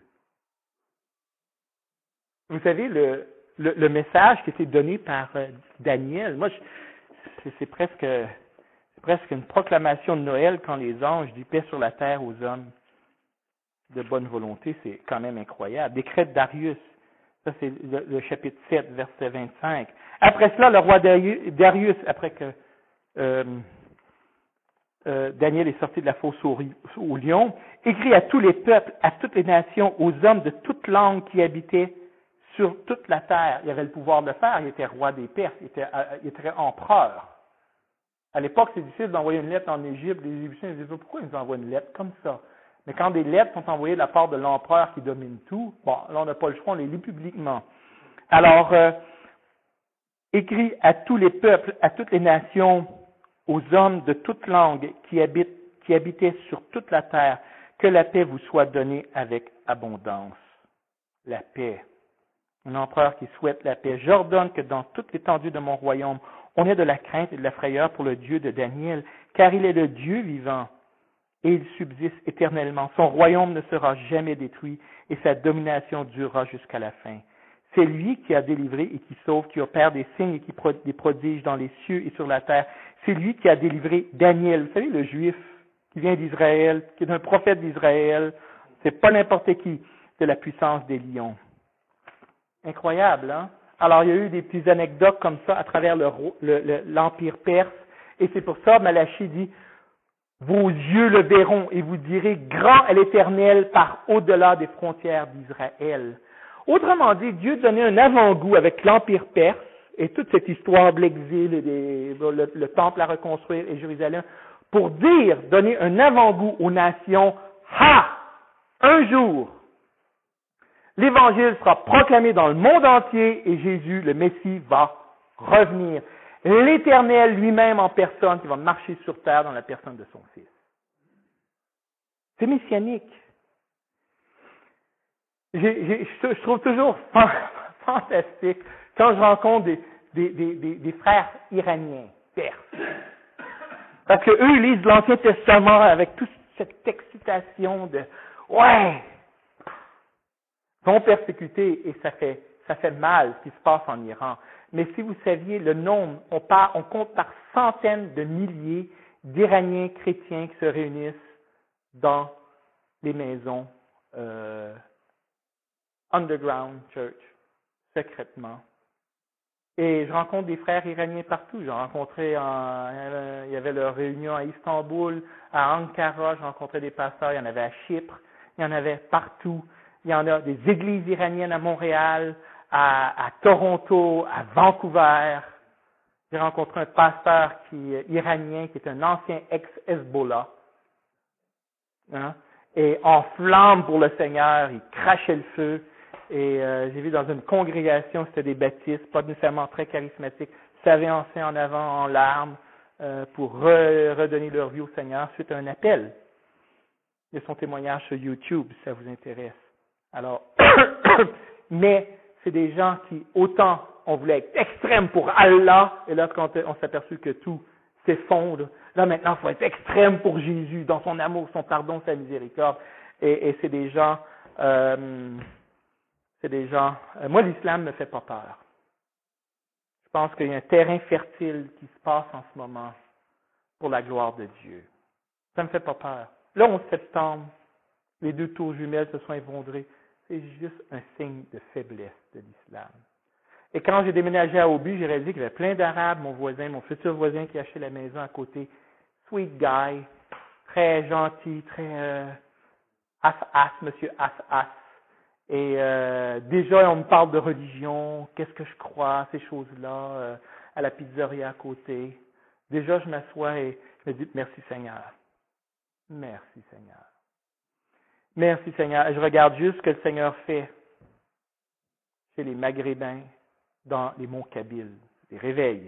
Vous savez, le, le, le message qui était donné par euh, Daniel, moi, je, c'est, c'est, presque, c'est presque une proclamation de Noël quand les anges disent paix sur la terre aux hommes de bonne volonté, c'est quand même incroyable. Décret de Darius, ça c'est le, le chapitre sept, verset vingt-cinq. Après cela, le roi Darius, après que euh, euh, Daniel est sorti de la fosse au, au lion, écrit à tous les peuples, à toutes les nations, aux hommes de toute langue qui habitaient sur toute la terre. Il avait le pouvoir de le faire, il était roi des Perses, il était, il était empereur. À l'époque, c'est difficile d'envoyer une lettre en Égypte. Les Égyptiens ils disaient, pourquoi ils nous envoient une lettre comme ça? Mais quand des lettres sont envoyées de la part de l'empereur qui domine tout, bon, là, on n'a pas le choix, on les lit publiquement. Alors, euh, écrit à tous les peuples, à toutes les nations, aux hommes de toute langue qui habitent, qui habitaient sur toute la terre, que la paix vous soit donnée avec abondance. La paix. Un empereur qui souhaite la paix. J'ordonne que dans toute l'étendue de mon royaume, on ait de la crainte et de la frayeur pour le Dieu de Daniel, car il est le Dieu vivant et il subsiste éternellement. Son royaume ne sera jamais détruit et sa domination durera jusqu'à la fin. C'est lui qui a délivré et qui sauve, qui opère des signes et qui pro- des prodiges dans les cieux et sur la terre. C'est lui qui a délivré Daniel. Vous savez, le juif qui vient d'Israël, qui est un prophète d'Israël. C'est pas n'importe qui, de la puissance des lions. Incroyable, hein? Alors, il y a eu des petites anecdotes comme ça à travers le, le, le, l'Empire perse. Et c'est pour ça, Malachie dit, vos yeux le verront et vous direz, grand est l'Éternel par au-delà des frontières d'Israël. Autrement dit, Dieu donnait un avant-goût avec l'Empire perse et toute cette histoire de l'exil et des, le, le temple à reconstruire et Jérusalem pour dire, donner un avant-goût aux nations, ha! Un jour, l'Évangile sera proclamé dans le monde entier et Jésus, le Messie, va revenir. L'Éternel lui-même en personne qui va marcher sur terre dans la personne de son Fils. C'est messianique. J'ai, j'ai, je trouve toujours fantastique quand je rencontre des, des, des, des, des frères iraniens, perses. Parce qu'eux lisent l'Ancien Testament avec toute cette excitation de « Ouais! » Ils sont persécutés et ça fait, ça fait mal ce qui se passe en Iran. Mais si vous saviez le nombre, on, part, on compte par centaines de milliers d'Iraniens chrétiens qui se réunissent dans les maisons euh, underground church, secrètement. Et je rencontre des frères iraniens partout. J'ai rencontré, en, il y avait leur réunion à Istanbul, à Ankara, j'ai rencontré des pasteurs, il y en avait à Chypre, il y en avait partout. Il y en a des églises iraniennes à Montréal, à, à Toronto, à Vancouver. J'ai rencontré un pasteur qui, iranien qui est un ancien ex-Hezbollah. Hein, et en flamme pour le Seigneur, il crachait le feu. Et euh, j'ai vu dans une congrégation, c'était des baptistes, pas nécessairement très charismatiques, s'avancer en avant en larmes euh, pour re, redonner leur vie au Seigneur suite à un appel. Il y a son témoignage sur YouTube, si ça vous intéresse. Alors, mais c'est des gens qui, autant on voulait être extrême pour Allah, et là, quand on s'est aperçu que tout s'effondre, là maintenant, il faut être extrême pour Jésus, dans son amour, son pardon, sa miséricorde. Et, et c'est des gens, euh, c'est des gens, euh, moi l'islam ne me fait pas peur. Je pense qu'il y a un terrain fertile qui se passe en ce moment pour la gloire de Dieu. Ça ne me fait pas peur. Le onze septembre, les deux tours jumelles se sont effondrées. C'est juste un signe de faiblesse de l'islam. Et quand j'ai déménagé à Aubu, j'ai réalisé qu'il y avait plein d'Arabes, mon voisin, mon futur voisin qui achetait la maison à côté. Sweet guy, très gentil, très euh, as-as, monsieur as-as. Et euh, déjà, on me parle de religion, qu'est-ce que je crois, ces choses-là, euh, à la pizzeria à côté. Déjà, je m'assois et je me dis, merci Seigneur. Merci Seigneur. Merci Seigneur. Je regarde juste ce que le Seigneur fait chez les Maghrébins dans les monts Kabyles. Des réveils.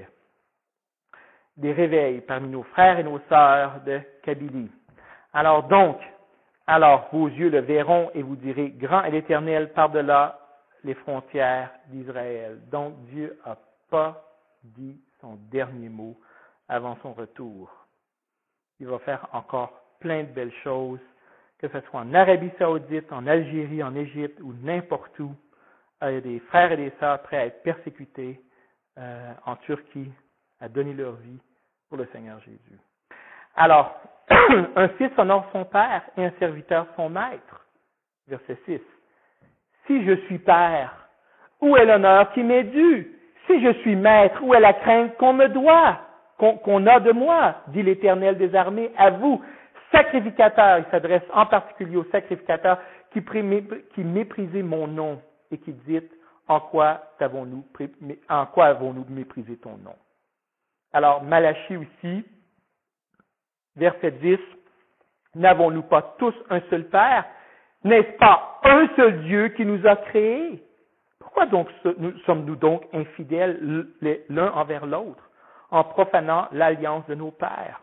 Des réveils parmi nos frères et nos sœurs de Kabylie. Alors donc, alors vos yeux le verront et vous direz, grand est l'Éternel par-delà les frontières d'Israël. Donc Dieu n'a pas dit son dernier mot avant son retour. Il va faire encore plein de belles choses, que ce soit en Arabie Saoudite, en Algérie, en Égypte ou n'importe où. Il y a des frères et des sœurs prêts à être persécutés euh, en Turquie, à donner leur vie pour le Seigneur Jésus. Alors, un fils honore son père et un serviteur son maître. Verset six. Si je suis père, où est l'honneur qui m'est dû? Si je suis maître, où est la crainte qu'on me doit? qu'on, qu'on a de moi, dit l'Éternel des armées, à vous, sacrificateurs. Il s'adresse en particulier aux sacrificateurs qui, qui méprisez mon nom et qui dites, en quoi avons-nous, en quoi avons-nous méprisé ton nom? Alors, Malachie aussi, verset dix, n'avons-nous pas tous un seul Père? N'est-ce pas un seul Dieu qui nous a créés? Pourquoi donc sommes-nous donc infidèles l'un envers l'autre, en profanant l'alliance de nos pères?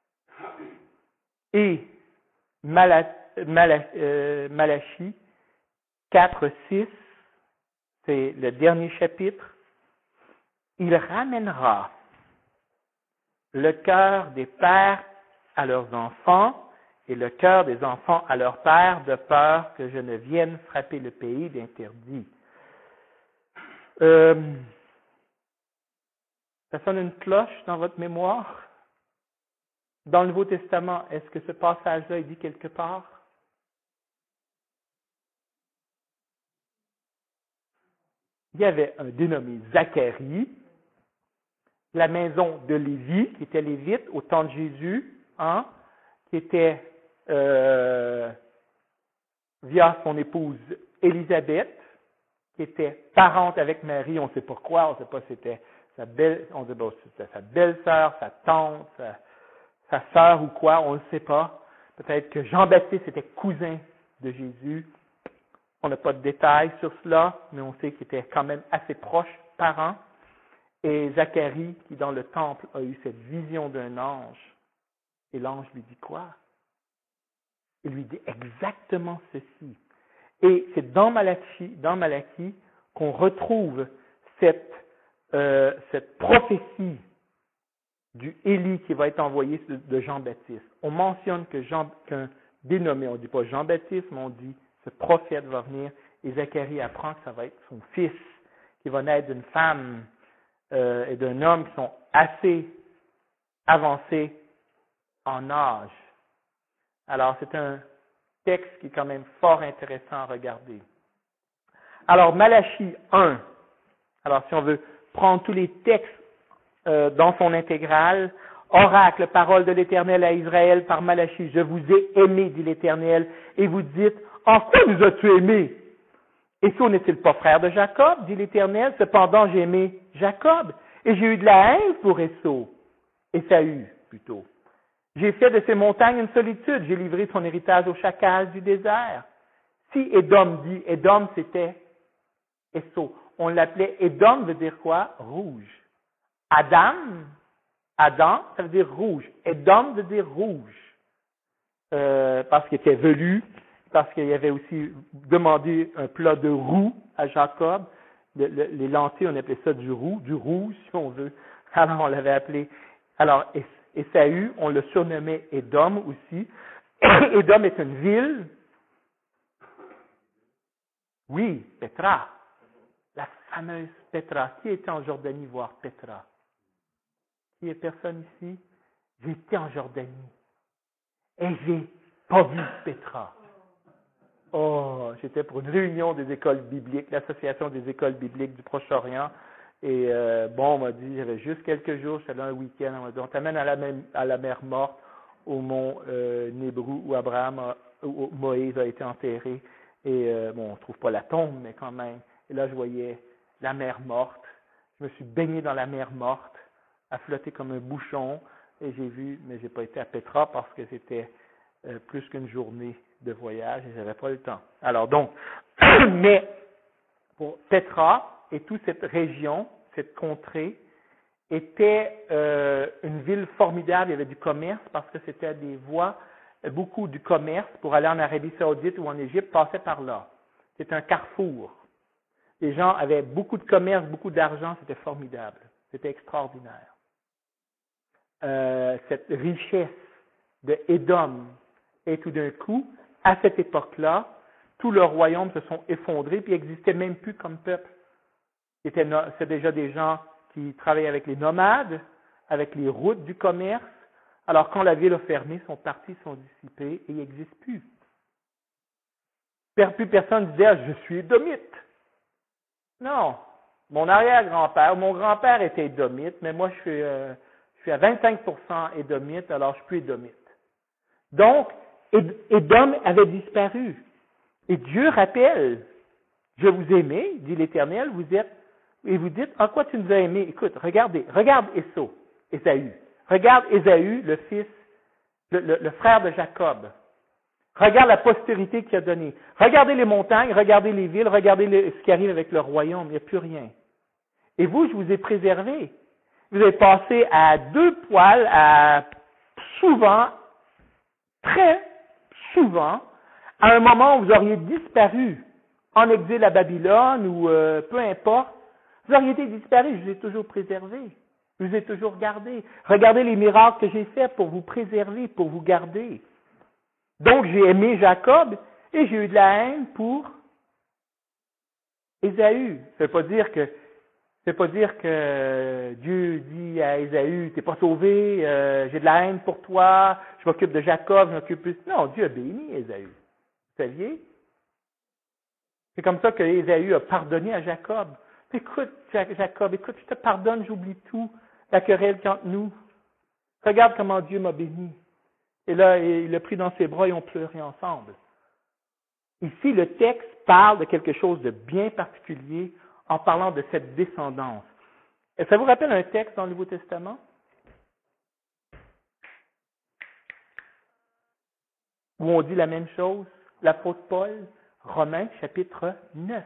Et Mala, Mala, euh, Malachie quatre, six, c'est le dernier chapitre, il ramènera le cœur des pères à leurs enfants et le cœur des enfants à leurs pères, de peur que je ne vienne frapper le pays d'interdit. Euh, ça sonne une cloche dans votre mémoire? Dans le Nouveau Testament, est-ce que ce passage-là est dit quelque part? Il y avait un dénommé Zacharie, la maison de Lévi, qui était lévite au temps de Jésus, hein, qui était euh, via son épouse Élisabeth, qui était parente avec Marie, on ne sait pas quoi, on ne sait pas si c'était sa belle, on sait pas si c'était sa belle-sœur, sa tante, sa, sa sœur ou quoi, on ne sait pas. Peut-être que Jean-Baptiste était cousin de Jésus. On n'a pas de détails sur cela, mais on sait qu'il était quand même assez proche, parents. Et Zacharie, qui dans le temple a eu cette vision d'un ange, et l'ange lui dit quoi? Il lui dit exactement ceci. Et c'est dans Malachie, dans Malachie qu'on retrouve cette, euh, cette prophétie du Élie qui va être envoyé de Jean-Baptiste. On mentionne que Jean, qu'un dénommé, on ne dit pas Jean-Baptiste, mais on dit ce prophète va venir et Zacharie apprend que ça va être son fils qui va naître d'une femme euh, et d'un homme qui sont assez avancés en âge. Alors c'est un texte qui est quand même fort intéressant à regarder. Alors Malachie un, alors si on veut prendre tous les textes euh, dans son intégrale, oracle, parole de l'Éternel à Israël par Malachie, je vous ai aimé, dit l'Éternel, et vous dites, en quoi nous as-tu aimés? Esau n'est-il pas frère de Jacob, dit l'Éternel, cependant j'ai aimé Jacob, et j'ai eu de la haine pour Esau, Ésaü plutôt. J'ai fait de ces montagnes une solitude, j'ai livré son héritage aux chacals du désert. Si Édom dit, Édom c'était Esau, on l'appelait, Édom veut dire quoi? Rouge. Adam, Adam, ça veut dire rouge. Édom veut dire rouge. Euh, parce qu'il était velu, parce qu'il avait aussi demandé un plat de roux à Jacob. Le, le, les lentilles, on appelait ça du roux, du rouge si on veut. Alors on l'avait appelé. Alors Ésaü, on le surnommait Édom aussi. Édom est une ville. Oui, Pétra. La fameuse Pétra. Qui était en Jordanie voir Pétra? Qui est personne ici? J'étais en Jordanie. Et j'ai pas vu Pétra. Oh, j'étais pour une réunion des écoles bibliques, l'association des écoles bibliques du Proche-Orient. Et euh, bon, on m'a dit, j'avais juste quelques jours, j'étais là un week-end, on m'a dit, on t'amène à la, même, à la mer Morte, au mont euh, Nébrou, où Abraham, a, où Moïse a été enterré. Et euh, bon, on ne trouve pas la tombe, mais quand même. Et là, je voyais la mer Morte. Je me suis baigné dans la mer Morte, à flotter comme un bouchon. Et j'ai vu, mais j'ai pas été à Pétra parce que c'était euh, plus qu'une journée de voyage et j'avais pas le temps. Alors donc, mais pour Pétra et toute cette région, cette contrée, était euh, une ville formidable. Il y avait du commerce parce que c'était des voies, beaucoup du commerce pour aller en Arabie Saoudite ou en Égypte passait par là. C'était un carrefour. Les gens avaient beaucoup de commerce, beaucoup d'argent, c'était formidable. C'était extraordinaire. Euh, cette richesse de Édom et tout d'un coup, à cette époque-là, tous leurs royaumes se sont effondrés puis n'existaient même plus comme peuple. C'était c'est déjà des gens qui travaillaient avec les nomades, avec les routes du commerce. Alors quand la ville a fermé, sont partis, sont dissipés et ils n'existent plus. Plus personne disait ah, « je suis édomite ». Non, mon arrière-grand-père, mon grand-père était édomite, mais moi je suis... Euh, Je suis à vingt-cinq pour cent édomite, alors je suis plus édomite. Donc, Édom avait disparu. Et Dieu rappelle, je vous aimais, dit l'Éternel, vous êtes, et vous dites, en quoi tu nous as aimés? Écoute, regardez, regarde Ésaü, Ésaü. Regarde Ésaü, le fils, le, le, le frère de Jacob. Regarde la postérité qu'il a donnée. Regardez les montagnes, regardez les villes, regardez le, ce qui arrive avec le royaume, il n'y a plus rien. Et vous, je vous ai préservé. Vous avez passé à deux poils, à souvent, très souvent, à un moment où vous auriez disparu en exil à Babylone ou euh, peu importe, vous auriez été disparu, je vous ai toujours préservé. Je vous ai toujours gardé. Regardez les miracles que j'ai faits pour vous préserver, pour vous garder. Donc, j'ai aimé Jacob et j'ai eu de la haine pour Ésaü. Ça ne veut pas dire que ça veut pas dire que Dieu dit à Ésaü, t'es pas sauvé, euh, j'ai de la haine pour toi, je m'occupe de Jacob, je m'occupe plus. Non, Dieu a béni Ésaü. Vous saviez? C'est comme ça que Ésaü a pardonné à Jacob. Écoute, Jacob, écoute, je te pardonne, j'oublie tout, la querelle qui est entre nous. Regarde comment Dieu m'a béni. Et là, il l'a pris dans ses bras et on pleurait ensemble. Ici, le texte parle de quelque chose de bien particulier en parlant de cette descendance. Et ça vous rappelle un texte dans le Nouveau Testament? Où on dit la même chose? L'apôtre Paul, Romains, chapitre neuf.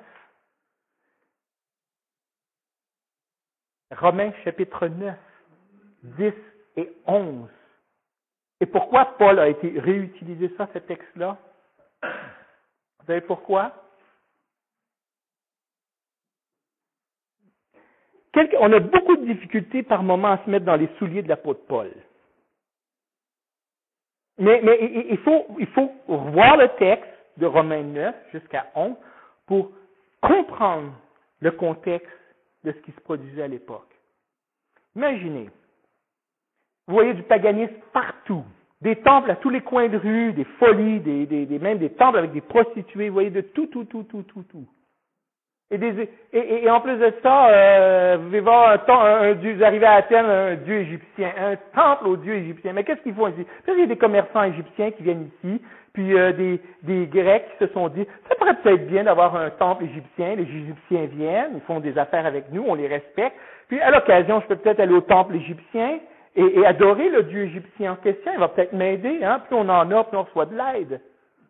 Romains, chapitre neuf, dix et onze. Et pourquoi Paul a été réutilisé ça, ce texte-là? Vous savez pourquoi? Quelque, on a beaucoup de difficultés par moment à se mettre dans les souliers de l'apôtre Paul. Mais, mais il, faut, il faut voir le texte de Romains neuf jusqu'à onze pour comprendre le contexte de ce qui se produisait à l'époque. Imaginez, vous voyez du paganisme partout, des temples à tous les coins de rue, des folies, des, des, des, même des temples avec des prostituées, vous voyez de tout, tout, tout, tout, tout, tout. Et, des, et, et en plus de ça, euh, vous allez voir un, un, un dieu, vous arrivez à Athènes, un dieu égyptien, un temple au dieu égyptien. Mais qu'est-ce qu'ils font ici? Puis il y a des commerçants égyptiens qui viennent ici, puis euh, des, des Grecs qui se sont dit, ça pourrait peut-être bien d'avoir un temple égyptien, les Égyptiens viennent, ils font des affaires avec nous, on les respecte. Puis à l'occasion, je peux peut-être aller au temple égyptien et, et adorer le dieu égyptien en question, il va peut-être m'aider, hein, plus on en a, plus on reçoit de l'aide.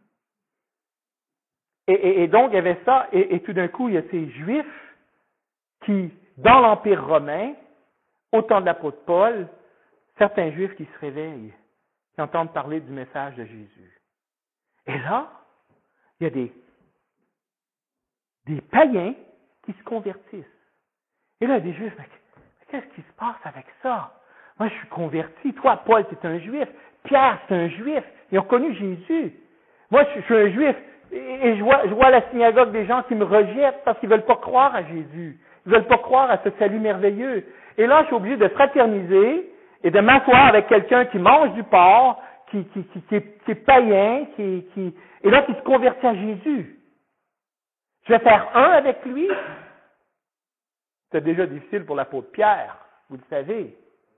Et, et, et donc, il y avait ça, et, et tout d'un coup, il y a ces Juifs qui, dans l'Empire romain, au temps de l'apôtre Paul, certains Juifs qui se réveillent, qui entendent parler du message de Jésus. Et là, il y a des, des païens qui se convertissent. Et là, il y a des Juifs, mais qu'est-ce qui se passe avec ça? Moi, je suis converti. Toi, Paul, tu es un Juif. Pierre, c'est un Juif. Ils ont connu Jésus. Moi, je, je suis un Juif. Et je vois, je vois à la synagogue des gens qui me rejettent parce qu'ils ne veulent pas croire à Jésus. Ils ne veulent pas croire à ce salut merveilleux. Et là, je suis obligé de fraterniser et de m'asseoir avec quelqu'un qui mange du porc, qui, qui, qui, qui, est, qui est païen, qui, qui, et là, qui se convertit à Jésus. Je vais faire un avec lui. C'est déjà difficile pour l'apôtre Pierre, vous le savez.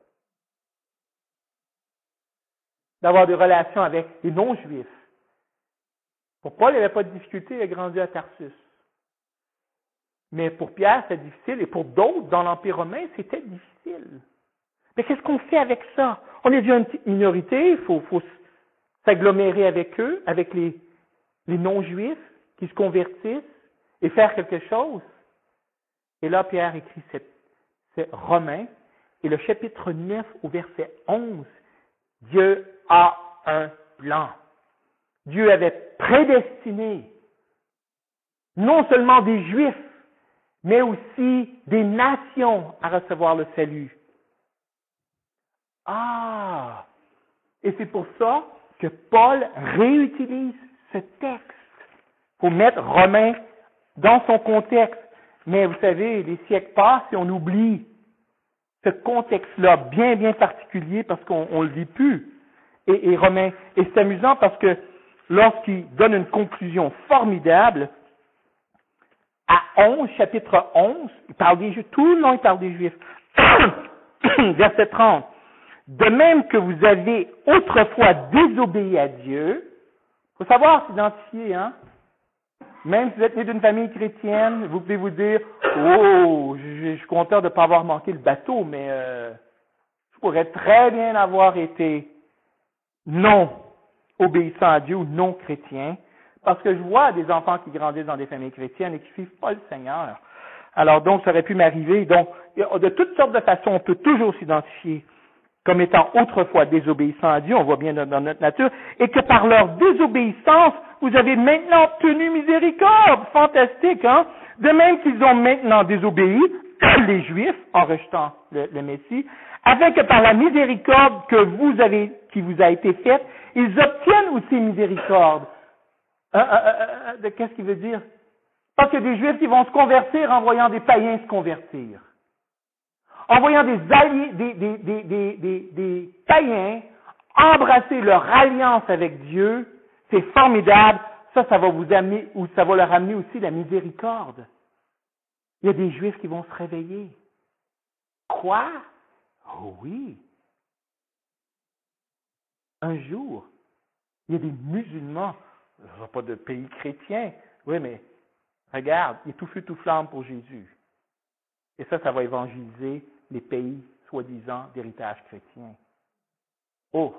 D'avoir des relations avec les non-juifs. Pour Paul, il n'y avait pas de difficulté, il a grandi à Tarsus. Mais pour Pierre, c'était difficile, et pour d'autres, dans l'Empire romain, c'était difficile. Mais qu'est-ce qu'on fait avec ça? On est déjà une petite minorité, il faut, faut s'agglomérer avec eux, avec les, les non-juifs qui se convertissent, et faire quelque chose. Et là, Pierre écrit cette, c'est Romains, et le chapitre neuf au verset onze, Dieu a un plan. Dieu avait prédestiné non seulement des Juifs, mais aussi des nations à recevoir le salut. Ah! Et c'est pour ça que Paul réutilise ce texte pour mettre Romains dans son contexte. Mais vous savez, les siècles passent et on oublie ce contexte-là bien, bien particulier parce qu'on ne le dit plus. Et, et Romains, et c'est amusant parce que lorsqu'il donne une conclusion formidable, à onze, chapitre onze, il parle des Juifs, tout le long il parle des Juifs. Verset trente. De même que vous avez autrefois désobéi à Dieu, il faut savoir s'identifier, hein? Même si vous êtes né d'une famille chrétienne, vous pouvez vous dire, oh, je, je suis content de ne pas avoir manqué le bateau, mais euh, je pourrais très bien avoir été non obéissant à Dieu ou non chrétien, parce que je vois des enfants qui grandissent dans des familles chrétiennes et qui ne suivent pas le Seigneur. Alors donc, ça aurait pu m'arriver. Donc, de toutes sortes de façons, on peut toujours s'identifier comme étant autrefois désobéissants à Dieu, on voit bien dans, dans notre nature, et que par leur désobéissance, vous avez maintenant obtenu miséricorde. Fantastique, hein? De même qu'ils ont maintenant désobéi, les Juifs, en rejetant le, le Messie, afin que par la miséricorde que vous avez, qui vous a été faite, ils obtiennent aussi miséricorde. Euh, euh, euh, qu'est-ce qu'il veut dire? Parce qu'il y a des Juifs qui vont se convertir en voyant des païens se convertir. En voyant des, alliés, des, des, des, des, des, des païens embrasser leur alliance avec Dieu, c'est formidable. Ça, ça va vous amener, ou ça va leur amener aussi la miséricorde. Il y a des Juifs qui vont se réveiller. Quoi? Oh oui. Un jour, il y a des musulmans, il n'y a pas de pays chrétien, oui, mais regarde, il est tout feu, tout flamme pour Jésus. Et ça, ça va évangéliser les pays, soi-disant, d'héritage chrétien. Oh!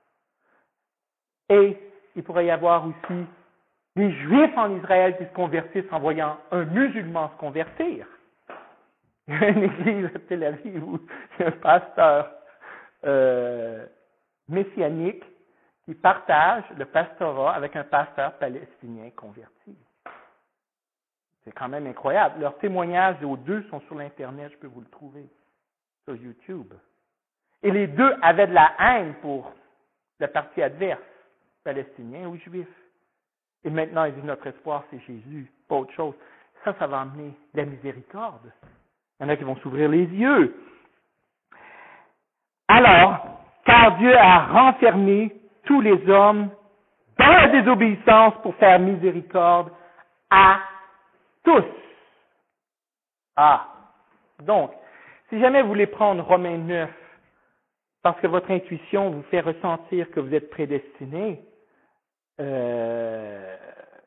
Et il pourrait y avoir aussi des Juifs en Israël qui se convertissent en voyant un musulman se convertir. Il y a une église à Tel Aviv où il y a un pasteur euh, messianique qui partage le pastorat avec un pasteur palestinien converti. C'est quand même incroyable. Leurs témoignages aux deux sont sur l'Internet, je peux vous le trouver, sur YouTube. Et les deux avaient de la haine pour la partie adverse, palestinien ou juif. Et maintenant, ils disent, notre espoir, c'est Jésus, pas autre chose. Ça, ça va amener la miséricorde. Il y en a qui vont s'ouvrir les yeux. Alors, car Dieu a renfermé tous les hommes dans la désobéissance pour faire miséricorde à tous. Ah, donc, si jamais vous voulez prendre Romains neuf, parce que votre intuition vous fait ressentir que vous êtes prédestiné, euh,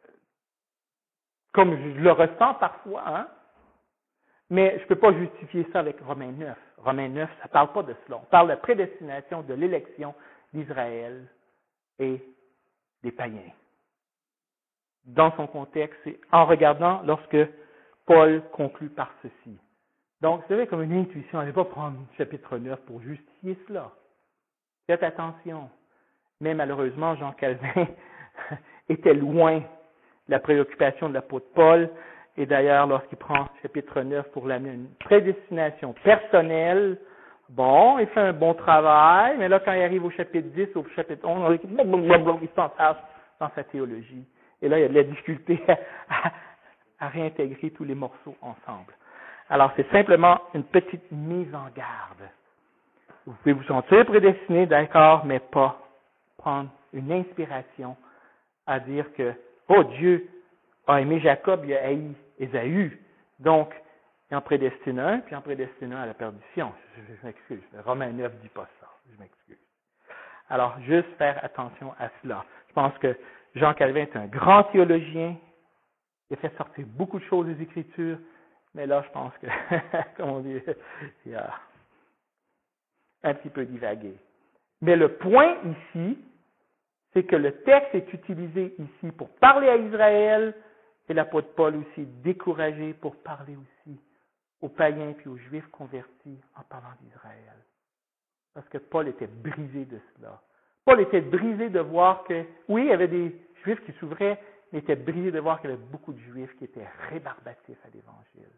comme je le ressens parfois, hein, mais je ne peux pas justifier ça avec Romains neuf. Romains neuf, ça ne parle pas de cela. On parle de la prédestination, de l'élection d'Israël et des païens. Dans son contexte, c'est en regardant lorsque Paul conclut par ceci. Donc, vous savez, comme une intuition, allez pas prendre le chapitre neuf pour justifier cela. Faites attention. Mais malheureusement, Jean Calvin était loin de la préoccupation de l'apôtre Paul. Et d'ailleurs, lorsqu'il prend chapitre neuf pour l'amener à une prédestination personnelle, bon, il fait un bon travail, mais là, quand il arrive au chapitre dix, au chapitre onze, il s'entache dans sa théologie. Et là, il y a de la difficulté à, à réintégrer tous les morceaux ensemble. Alors, c'est simplement une petite mise en garde. Vous pouvez vous sentir prédestiné, d'accord, mais pas prendre une inspiration à dire que, oh, Dieu a aimé Jacob, il a haï Ésaü. Donc, il en prédestine un, puis il en prédestine un à la perdition. Je, je, je m'excuse. Romains neuf ne dit pas ça. Je m'excuse. Alors, juste faire attention à cela. Je pense que Jean Calvin est un grand théologien. Il a fait sortir beaucoup de choses des Écritures. Mais là, je pense que, comme on dit, il a un petit peu divagué. Mais le point ici, c'est que le texte est utilisé ici pour parler à Israël, et l'apôtre Paul aussi découragé pour parler aussi aux païens puis aux juifs convertis en parlant d'Israël. Parce que Paul était brisé de cela. Paul était brisé de voir que, oui, il y avait des juifs qui s'ouvraient, mais il était brisé de voir qu'il y avait beaucoup de juifs qui étaient rébarbatifs à l'Évangile.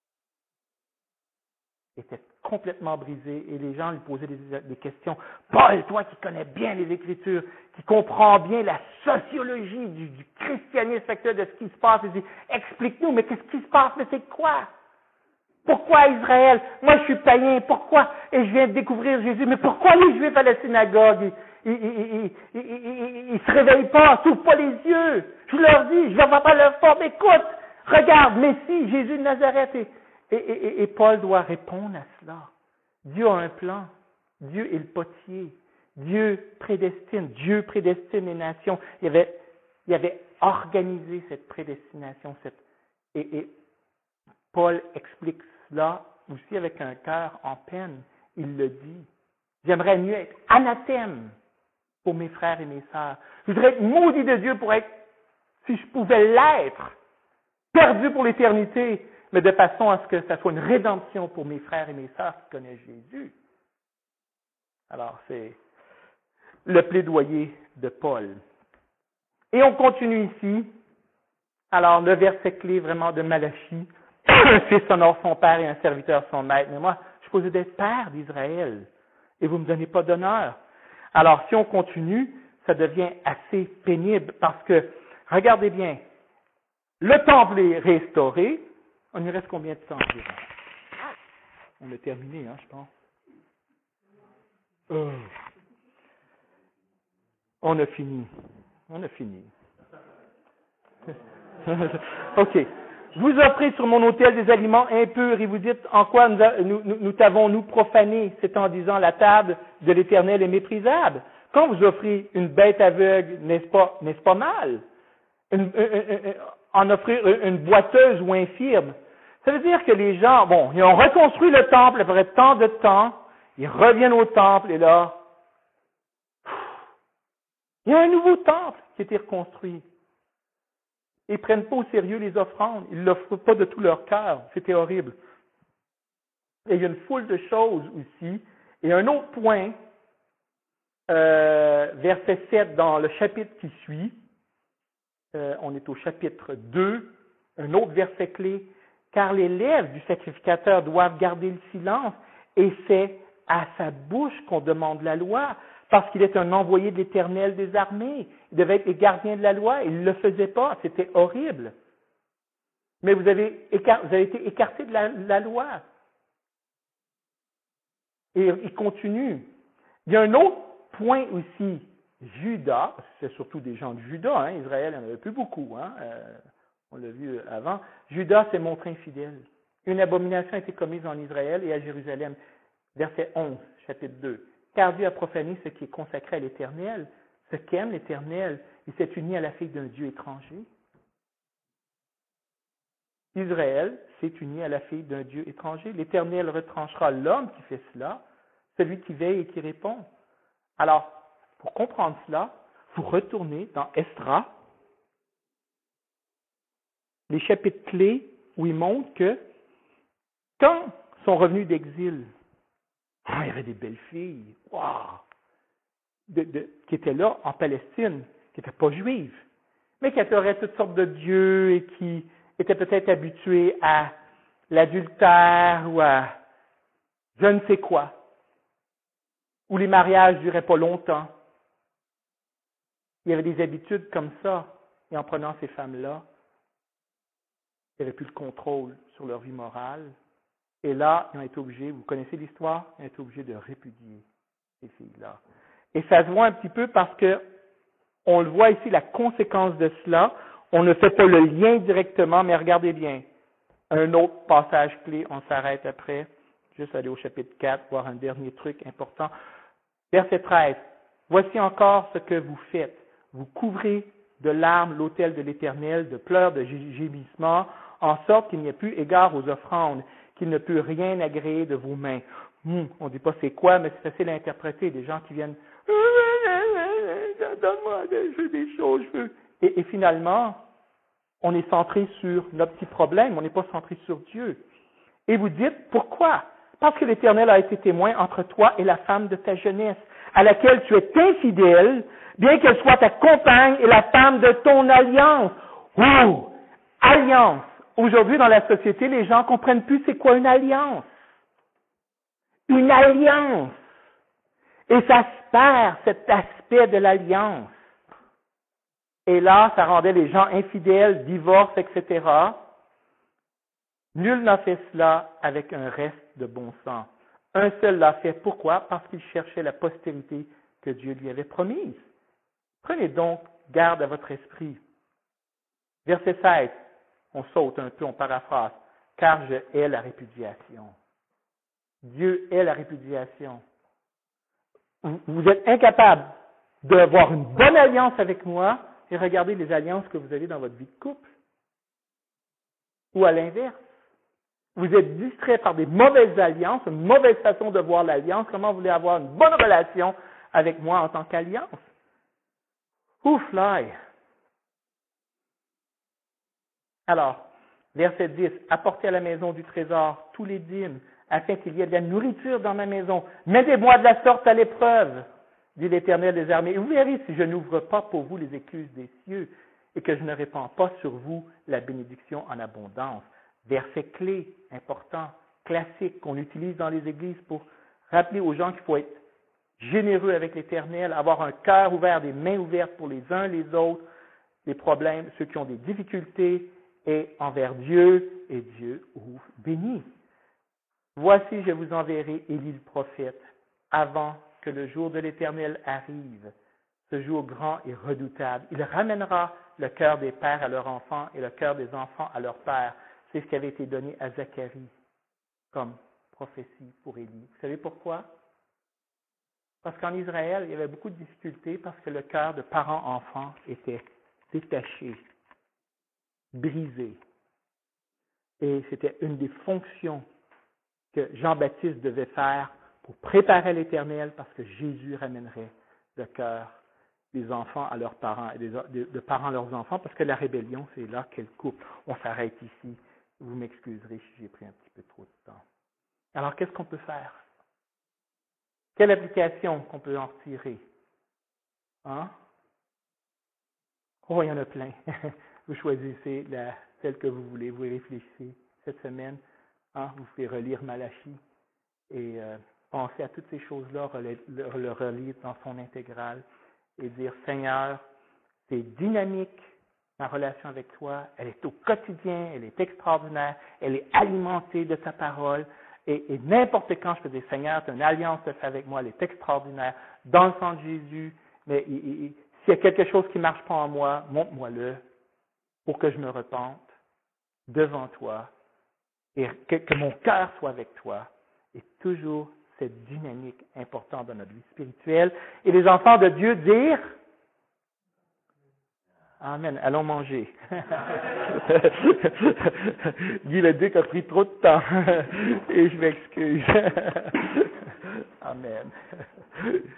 Il était complètement brisé et les gens lui posaient des, des questions. Paul, toi qui connais bien les Écritures, qui comprends bien la sociologie du, du christianisme actuel, de ce qui se passe, il dit, explique-nous, mais qu'est-ce qui se passe, mais c'est quoi? Pourquoi Israël? Moi, je suis païen, pourquoi? Et je viens de découvrir Jésus, mais pourquoi les Juifs à la synagogue, ils, ils, ils, ils, ils, ils se réveillent pas, s'ouvrent pas les yeux? Je leur dis, je ne vais pas leur forme, écoute, regarde, Messie, Jésus de Nazareth. Et, et, et, et Paul doit répondre à cela. Dieu a un plan. Dieu est le potier. Dieu prédestine. Dieu prédestine les nations. Il avait, il avait organisé cette prédestination. Cette, et, et Paul explique cela aussi avec un cœur en peine. Il le dit. J'aimerais mieux être anathème pour mes frères et mes sœurs. Je voudrais être maudit de Dieu pour être, si je pouvais l'être, perdu pour l'éternité, mais de façon à ce que ça soit une rédemption pour mes frères et mes sœurs qui connaissent Jésus. Alors, c'est le plaidoyer de Paul. Et on continue ici. Alors, le verset clé vraiment de Malachie. Un fils honore son père et un serviteur son maître. Mais moi, je suis supposé d'être père d'Israël. Et vous ne me donnez pas d'honneur. Alors, si on continue, ça devient assez pénible parce que, regardez bien, le temple est restauré. On y reste combien de temps environ? On a terminé, hein, je pense. Oh. On a fini. On a fini. OK. Vous offrez sur mon autel des aliments impurs et vous dites en quoi nous, nous, nous, nous t'avons-nous profané, c'est en disant la table de l'Éternel est méprisable. Quand vous offrez une bête aveugle, n'est-ce pas, n'est-ce pas mal? Une, une, une, en offrir une boiteuse ou infirme. Ça veut dire que les gens, bon, ils ont reconstruit le temple après tant de temps, ils reviennent au temple et là, il y a un nouveau temple qui a été reconstruit. Ils ne prennent pas au sérieux les offrandes. Ils ne l'offrent pas de tout leur cœur. C'était horrible. Et il y a une foule de choses aussi. Et un autre point, euh, verset sept dans le chapitre qui suit, euh, on est au chapitre deux, un autre verset clé, car les lèvres du sacrificateur doivent garder le silence, et c'est à sa bouche qu'on demande la loi, parce qu'il est un envoyé de l'Éternel des armées. Il devait être le gardien de la loi. Il ne le faisait pas. C'était horrible. Mais vous avez, écart, vous avez été écarté de la, la loi. Et il continue. Il y a un autre point aussi. Judas, c'est surtout des gens de Juda, hein, Israël, il n'y en avait plus beaucoup. Hein, euh, on l'a vu avant. Judas s'est montré infidèle. Une abomination a été commise en Israël et à Jérusalem. Verset onze, chapitre deux. Car Dieu a profané ce qui est consacré à l'Éternel, ce qu'aime l'Éternel. Il s'est uni à la fille d'un Dieu étranger. Israël s'est uni à la fille d'un Dieu étranger. L'Éternel retranchera l'homme qui fait cela, celui qui veille et qui répond. Alors, pour comprendre cela, vous retournez dans Esdras, les chapitres clés où il montre que quand ils sont revenus d'exil, oh, il y avait des belles filles, wow, de, de, qui étaient là en Palestine, qui n'étaient pas juives, mais qui adoraient toutes sortes de dieux et qui étaient peut-être habitués à l'adultère ou à je ne sais quoi, où les mariages ne duraient pas longtemps. Il y avait des habitudes comme ça, et en prenant ces femmes-là, ils n'avaient plus le contrôle sur leur vie morale. Et là, ils ont été obligés, vous connaissez l'histoire, ils ont été obligés de répudier ces filles-là. Et ça se voit un petit peu parce que on le voit ici, la conséquence de cela. On ne fait pas le lien directement, mais regardez bien. Un autre passage clé, on s'arrête après, juste aller au chapitre quatre, voir un dernier truc important. Verset treize. Voici encore ce que vous faites. Vous couvrez de larmes l'autel de l'Éternel, de pleurs, de gémissements, en sorte qu'il n'y ait plus égard aux offrandes, qu'il ne peut rien agréer de vos mains. Hum, on ne dit pas c'est quoi, mais c'est facile à interpréter. Des gens qui viennent donne-moi je veux des choses, je veux. Et, et finalement, on est centré sur notre petit problème, on n'est pas centré sur Dieu. Et vous dites, pourquoi? Parce que l'Éternel a été témoin entre toi et la femme de ta jeunesse, à laquelle tu es infidèle, bien qu'elle soit ta compagne et la femme de ton alliance. Ouh! Alliance! Aujourd'hui, dans la société, les gens ne comprennent plus c'est quoi une alliance. Une alliance! Et ça se perd, cet aspect de l'alliance. Et là, ça rendait les gens infidèles, divorces, et cetera. Nul n'a fait cela avec un reste de bon sens. Un seul l'a fait. Pourquoi? Parce qu'il cherchait la postérité que Dieu lui avait promise. Prenez donc garde à votre esprit. Verset seize. On saute un peu, on paraphrase. Car je hais la répudiation. Dieu hait la répudiation. vous, vous êtes incapable d'avoir une bonne alliance avec moi et regardez les alliances que vous avez dans votre vie de couple. Ou à l'inverse. Vous êtes distrait par des mauvaises alliances, une mauvaise façon de voir l'alliance. Comment vous voulez avoir une bonne relation avec moi en tant qu'alliance? Ouf, là! Alors, verset dix, apportez à la maison du trésor tous les dîmes, afin qu'il y ait de la nourriture dans ma maison. Mettez-moi de la sorte à l'épreuve, dit l'Éternel des armées. Et vous verrez si je n'ouvre pas pour vous les écluses des cieux et que je ne répands pas sur vous la bénédiction en abondance. Verset clé, important, classique, qu'on utilise dans les églises pour rappeler aux gens qu'il faut être généreux avec l'Éternel, avoir un cœur ouvert, des mains ouvertes pour les uns les autres, les problèmes, ceux qui ont des difficultés, et envers Dieu, et Dieu ouvre, bénit. Voici, je vous enverrai Élie le prophète, avant que le jour de l'Éternel arrive, ce jour grand et redoutable. Il ramènera le cœur des pères à leurs enfants et le cœur des enfants à leurs pères. C'est ce qui avait été donné à Zacharie comme prophétie pour Élie. Vous savez pourquoi? Parce qu'en Israël, il y avait beaucoup de difficultés parce que le cœur de parents-enfants était détaché, brisé. Et c'était une des fonctions que Jean-Baptiste devait faire pour préparer l'Éternel parce que Jésus ramènerait le cœur des enfants à leurs parents et des, de, de parents à leurs enfants parce que la rébellion, c'est là qu'elle coupe. On s'arrête ici. Vous m'excuserez si j'ai pris un petit peu trop de temps. Alors, qu'est-ce qu'on peut faire? Quelle application qu'on peut en retirer? Hein? Oh, il y en a plein. Vous choisissez la, celle que vous voulez. Vous réfléchissez cette semaine. Hein? Vous pouvez relire Malachie et euh, penser à toutes ces choses-là, le, le, le relire dans son intégrale et dire, Seigneur, c'est dynamique, ma relation avec toi, elle est au quotidien, elle est extraordinaire, elle est alimentée de ta parole, et, et n'importe quand je peux dire, Seigneur, tu as une alliance de fait avec moi, elle est extraordinaire, dans le sang de Jésus, mais il, il, s'il y a quelque chose qui ne marche pas en moi, montre-moi-le, pour que je me repente devant toi, et que, que mon cœur soit avec toi, et toujours cette dynamique importante dans notre vie spirituelle. Et les enfants de Dieu dire, Amen, allons manger. Guy Leduc a pris trop de temps et je m'excuse. Amen.